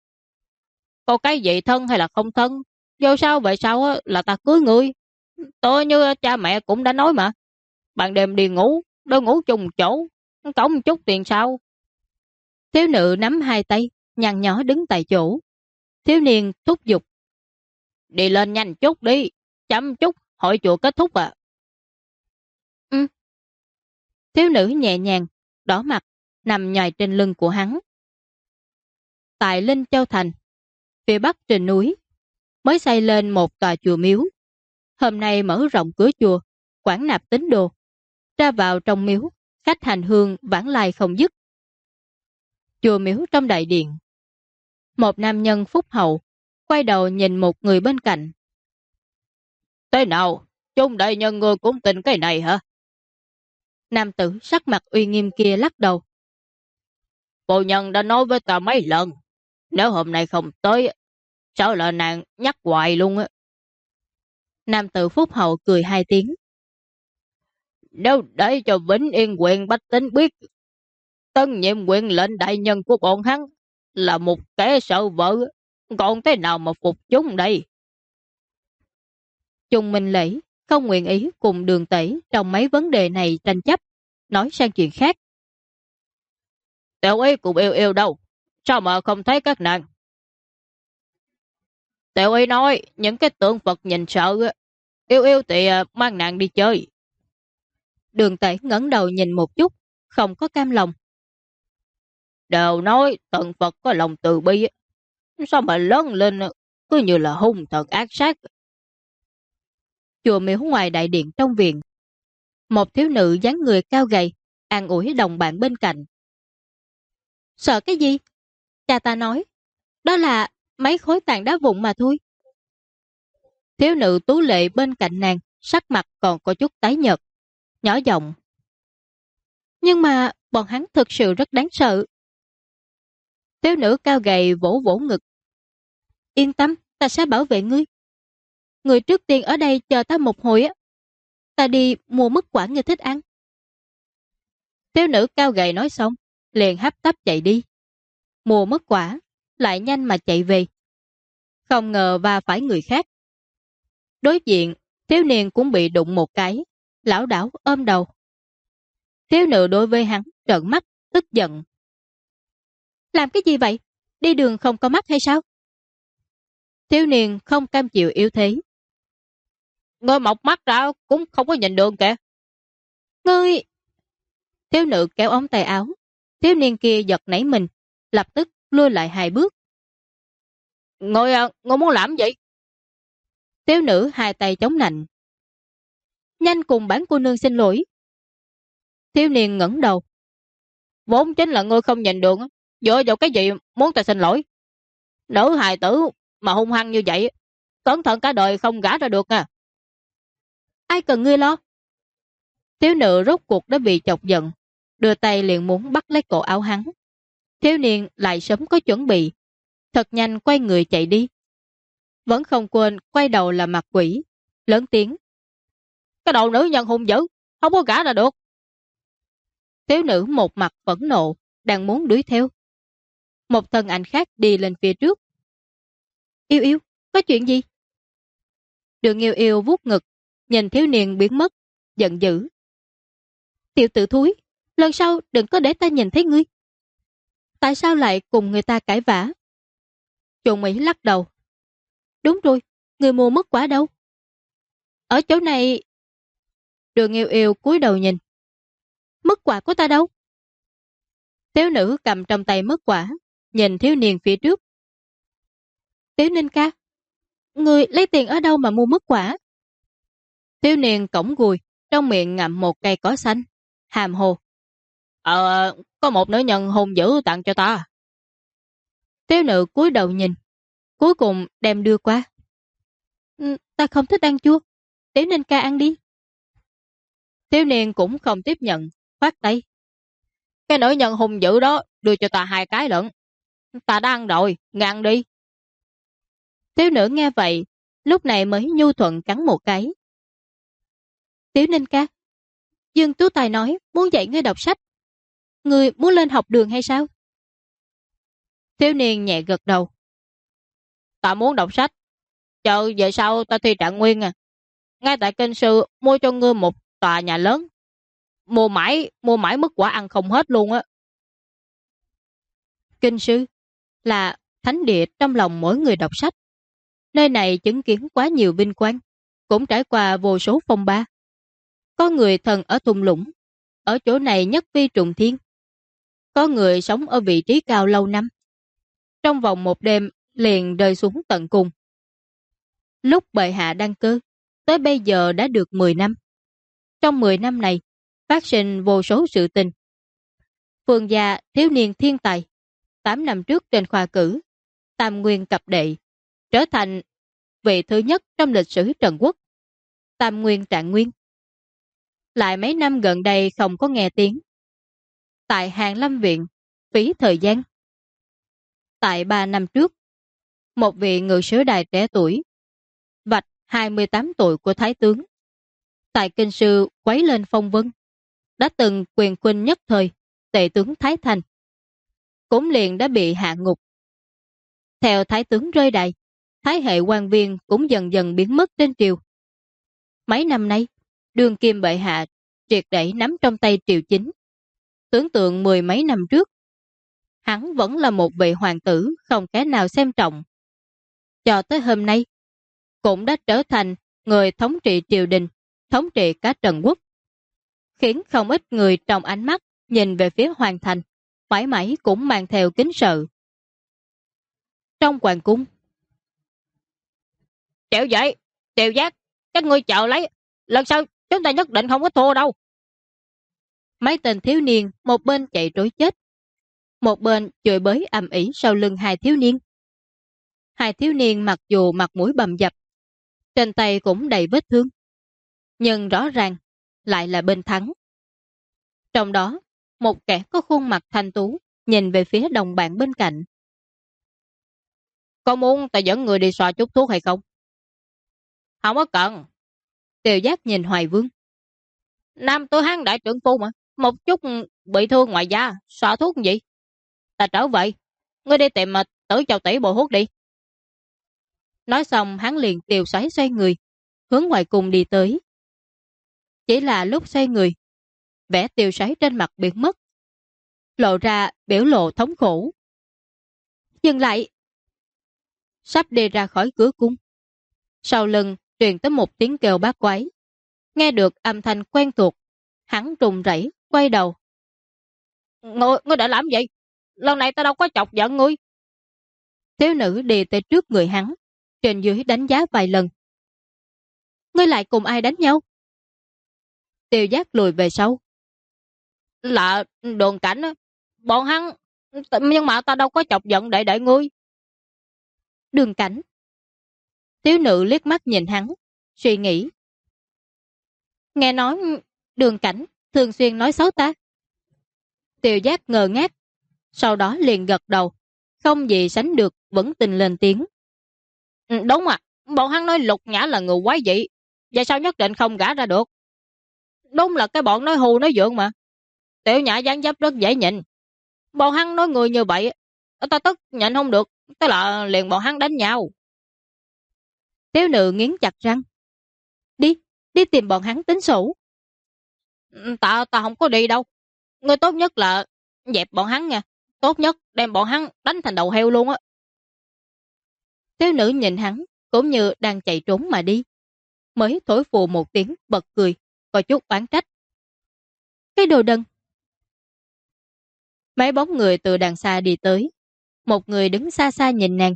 Có cái gì thân hay là không thân? Vô sao vậy sao là ta cưới ngươi? Tôi như cha mẹ cũng đã nói mà. Ban đêm đi ngủ, đôi ngủ chung chỗ, cổng chút tiền sao? Thiếu nữ nắm 2 tay, nhăn nhó đứng tại chỗ. Thiếu niên thúc giục. Đi lên nhanh chút đi, chậm chút, hội chùa kết thúc à. Ừ. Thiếu nữ nhẹ nhàng, đỏ mặt, nằm nhòi trên lưng của hắn. Tại Linh Châu Thành, phía bắc trên núi, mới xây lên một tòa chùa miếu. Hôm nay mở rộng cửa chùa, quản nạp tín đồ. Ra vào trong miếu, khách hành hương vãng lai không dứt. Chùa miếu trong đại điện. Một nam nhân phúc hậu, quay đầu nhìn một người bên cạnh. Thế nào? Chung đại nhân ngươi cũng tin cái này hả? Nam tử sắc mặt uy nghiêm kia lắc đầu. Phu nhân đã nói với ta mấy lần, nếu hôm nay không tới, sao là nàng nhắc hoài luôn á. Nam tử phúc hậu cười 2 tiếng. Nếu để cho Vĩnh Yên huyện bách tính biết, tân nhiệm huyện lệnh đại nhân của bọn hắn là một kẻ sợ vợ, còn thế nào mà phục chúng đây? Trung Minh Lễ không nguyện ý cùng Đường Tể trong mấy vấn đề này tranh chấp, nói sang chuyện khác. Tiểu ý cùng yêu yêu đâu? Sao mà không thấy các nàng? Tiểu ý nói, những cái tượng Phật nhìn sợ, yêu yêu thì mang nàng đi chơi. Đường Tể ngẩng đầu nhìn một chút, không có cam lòng. Đều nói tượng Phật có lòng từ bi, sao mà lớn lên cứ như là hung thần ác sát. Chùa miếu ngoài đại điện trong viện, một thiếu nữ dáng người cao gầy, an ủi đồng bạn bên cạnh. Sợ cái gì? Cha ta nói, đó là mấy khối tảng đá vụn mà thôi. Thiếu nữ tú lệ bên cạnh nàng, sắc mặt còn có chút tái nhợt, nhỏ giọng. Nhưng mà bọn hắn thực sự rất đáng sợ. Thiếu nữ cao gầy vỗ vỗ ngực. Yên tâm, ta sẽ bảo vệ ngươi. Người trước tiên ở đây chờ ta một hồi á. Ta đi mua mứt quả ngươi thích ăn. Thiếu nữ cao gầy nói xong, liền hấp tấp chạy đi. Mua mứt quả, lại nhanh mà chạy về. Không ngờ va phải người khác. Đối diện, thiếu niên cũng bị đụng một cái, lảo đảo ôm đầu. Thiếu nữ đối với hắn trợn mắt, tức giận. Làm cái gì vậy? Đi đường không có mắt hay sao? Thiếu niên không cam chịu yếu thế. Ngươi mọc mắt ra cũng không có nhìn đường kìa. Ngươi... Thiếu nữ kéo ống tay áo. Thiếu niên kia giật nảy mình, lập tức lui lại 2 bước. Ngươi muốn làm gì? Thiếu nữ 2 tay chống nạnh. Nhanh cùng bản cô nương xin lỗi. Thiếu niên ngẩng đầu. Vốn chính là ngươi không nhìn đường, dựa vào cái gì muốn ta xin lỗi? Nữ hài tử mà hung hăng như vậy, cẩn thận cả đời không gả ra được à. Ai cần ngươi lo? Thiếu nữ rốt cuộc đã bị chọc giận, đưa tay liền muốn bắt lấy cổ áo hắn. Thiếu niên lại sớm có chuẩn bị, thật nhanh quay người chạy đi. Vẫn không quên quay đầu là mặt quỷ, lớn tiếng. Cái đầu nữ nhân hung dữ, không có gả là được. Thiếu nữ một mặt phẫn nộ, đang muốn đuổi theo. Một thân ảnh khác đi lên phía trước. Yêu yêu, có chuyện gì? Đường yêu yêu vuốt ngực, nhìn thiếu niên biến mất, giận dữ. Tiểu tử thúi, lần sau đừng có để ta nhìn thấy ngươi. Tại sao lại cùng người ta cãi vã? Trùng Mỹ lắc đầu. Đúng rồi, người mua mứt quả đâu? Ở chỗ này. Đường yêu yêu cúi đầu nhìn. Mứt quả của ta đâu? Thiếu nữ cầm trong tay mứt quả, nhìn thiếu niên phía trước. Tiểu Ninh ca, người lấy tiền ở đâu mà mua mứt quả? Thiếu niên cổng gùi, trong miệng ngậm một cây cỏ xanh, hàm hồ. Có một nữ nhân hung dữ tặng cho ta. Thiếu nữ cúi đầu nhìn, cuối cùng đem đưa qua. Ta không thích ăn chua, Tiểu Ninh ca ăn đi. Thiếu niên cũng không tiếp nhận, phát tay. Cái nữ nhân hung dữ đó đưa cho ta 2 cái lận. Ta đã ăn rồi, ngăn đi. Thiếu nữ nghe vậy, lúc này mới nhu thuận cắn một cái. Tiểu Ninh ca, Dương Tú Tài nói muốn dạy ngươi đọc sách. Ngươi muốn lên học đường hay sao? Thiếu niên nhẹ gật đầu. Ta muốn đọc sách. Chờ về sau ta thi trạng nguyên à. Ngay tại kinh sư mua cho ngươi một tòa nhà lớn. Mua mãi mức quả ăn không hết luôn á. Kinh sư là thánh địa trong lòng mỗi người đọc sách. Nơi này chứng kiến quá nhiều vinh quang, cũng trải qua vô số phong ba. Có người thần ở thung lũng, ở chỗ này nhất phi trùng thiên. Có người sống ở vị trí cao lâu năm, trong vòng một đêm liền rơi xuống tận cùng. Lúc bệ hạ đăng cơ, tới bây giờ đã được 10 năm. Trong 10 năm này, phát sinh vô số sự tình. Phương gia thiếu niên thiên tài, 8 năm trước trên khoa cử, tam nguyên cập đệ, trở thành vị thứ nhất trong lịch sử Trần Quốc. Tam nguyên trạng nguyên. Lại mấy năm gần đây không có nghe tiếng. Tại Hàng Lâm Viện, phí thời gian. Tại 3 năm trước, một vị ngự sử đài trẻ tuổi, vạch 28 tuổi của Thái tướng. Tại kinh sư quấy lên phong vân, đã từng quyền khuynh nhất thời, tể tướng Thái Thành. Cũng liền đã bị hạ ngục. Theo Thái tướng rơi đài, Thái hệ quan viên cũng dần dần biến mất trên triều. Mấy năm nay, đương kim bệ hạ triệt để nắm trong tay triều chính. Tưởng tượng 10 mấy năm trước, hắn vẫn là một vị hoàng tử không cái nào xem trọng. Cho tới hôm nay, cũng đã trở thành người thống trị triều đình, thống trị cả Trần Quốc. Khiến không ít người trong ánh mắt nhìn về phía hoàng thành, mãi mãi cũng mang theo kính sợ. Trong hoàng cung, chịu vậy, Tiêu Giác, các ngươi chờ lấy, lần sau chúng ta nhất định không có thua đâu. Mấy tên thiếu niên một bên chạy trối chết, một bên chửi bới ầm ĩ sau lưng hai thiếu niên. Hai thiếu niên mặc dù mặt mũi bầm dập, trên tay cũng đầy vết thương, nhưng rõ ràng lại là bên thắng. Trong đó, một kẻ có khuôn mặt thanh tú nhìn về phía đồng bạn bên cạnh. Có muốn ta dẫn người đi xoa chút thuốc hay không? Không có cần. Tiêu Giác nhìn Hoài Vương. Nam tôi hắn đại trưởng phu mà, một chút bị thương ngoài da, xoa thuốc gì? Ta trở vậy, ngươi đi tìm Tử Châu tỷ bồi hút đi. Nói xong hắn liền tiều xoáy xoay người, hướng ngoài cùng đi tới. Chỉ là lúc xoay người, vẻ tiều xoáy trên mặt biến mất, lộ ra biểu lộ thống khổ. Dừng lại. Sắp đi ra khỏi cửa cung, sau lưng truyền tới một tiếng kêu bát quái. Nghe được âm thanh quen thuộc, hắn run rẩy quay đầu. Ngươi đã làm gì? Lần này ta đâu có chọc giận ngươi. Thiếu nữ đi tới trước người hắn, trên dưới đánh giá vài lần. Ngươi lại cùng ai đánh nhau? Tiêu Giác lùi về sau. Là Đường Cảnh á. Bọn hắn, nhưng mà ta đâu có chọc giận để ngươi. Đường Cảnh. Thiếu nữ liếc mắt nhìn hắn, suy nghĩ. Nghe nói Đường Cảnh thường xuyên nói xấu ta. Tiêu Giác ngơ ngác, sau đó liền gật đầu, không gì sánh được vẫn tình lên tiếng. Đúng à, bọn hắn nói Lục Nhã là người quái dị, vậy sao nhất định không gả ra được? Đúng là cái bọn nói hù nói dượng mà. Tiểu Nhã dáng dấp rất dễ nhìn. Bọn hắn nói người như vậy, ta tức nhận không được, tức là liền bọn hắn đánh nhau. Tiếu Nữ nghiến chặt răng. Đi tìm bọn hắn tính sổ. Ta không có đi đâu. Người tốt nhất là dẹp bọn hắn nha. Tốt nhất đem bọn hắn đánh thành đầu heo luôn á. Tiếu Nữ nhìn hắn, cũng như đang chạy trốn mà đi. Mới thổi phù một tiếng bật cười, có chút oán trách. Cái đồ đần. Mấy bóng người từ đằng xa đi tới. Một người đứng xa xa nhìn nàng.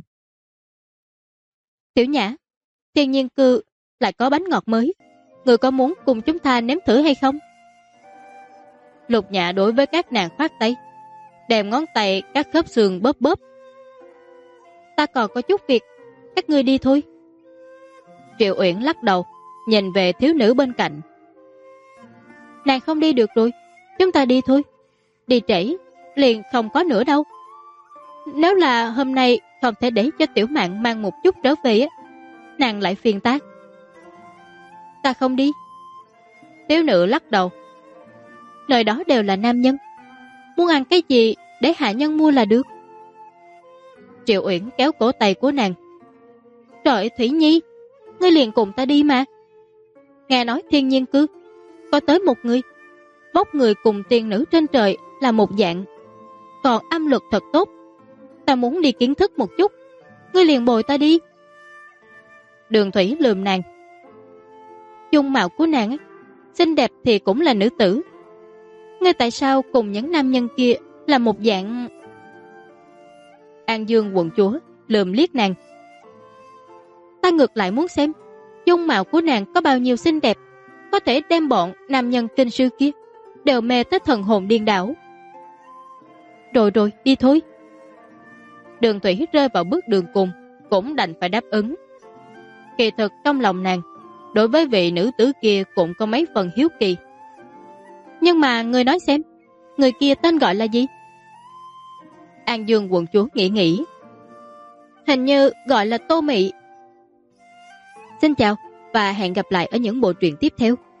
Tiểu Nhã, Thiên Nhiên Cư lại có bánh ngọt mới. Người có muốn cùng chúng ta nếm thử hay không? Lục Nhã đối với các nàng khoát tay, đem ngón tay các khớp xương bóp bóp. Ta còn có chút việc, các ngươi đi thôi. Triệu Uyển lắc đầu, nhìn về thiếu nữ bên cạnh. Nàng không đi được rồi, chúng ta đi thôi. Đi trễ, liền không có nữa đâu. Nếu là hôm nay không thể để cho Tiểu Mạn mang một chút trở về á, nàng lại phiền ta. Ta không đi. Thiếu nữ lắc đầu. Nơi đó đều là nam nhân, muốn ăn cái gì để hạ nhân mua là được. Triệu Uyển kéo cổ tay của nàng. Trời, Thủy Nhi, ngươi liền cùng ta đi mà. Nghe nói Thiên Nhiên Cư có tới một người, bốc người cùng tiên nữ trên trời là một dạng, còn âm lực thật tốt. Ta muốn đi kiến thức một chút, ngươi liền bồi ta đi. Đường Thủy lườm nàng. Dung mạo của nàng xinh đẹp thì cũng là nữ tử, ngươi tại sao cùng những nam nhân kia là một dạng? An Dương quận chúa lườm liếc nàng. Ta ngược lại muốn xem dung mạo của nàng có bao nhiêu xinh đẹp, có thể đem bọn nam nhân kinh sư kia đều mê tới thần hồn điên đảo. Rồi, đi thôi. Đường Thủy rơi vào bước đường cùng, cũng đành phải đáp ứng. Kỳ thực trong lòng nàng, đối với vị nữ tử kia cũng có mấy phần hiếu kỳ. Nhưng mà người nói xem, người kia tên gọi là gì? An Dương quận chúa nghĩ. Hình như gọi là Tô Mị. Xin chào và hẹn gặp lại ở những bộ truyện tiếp theo.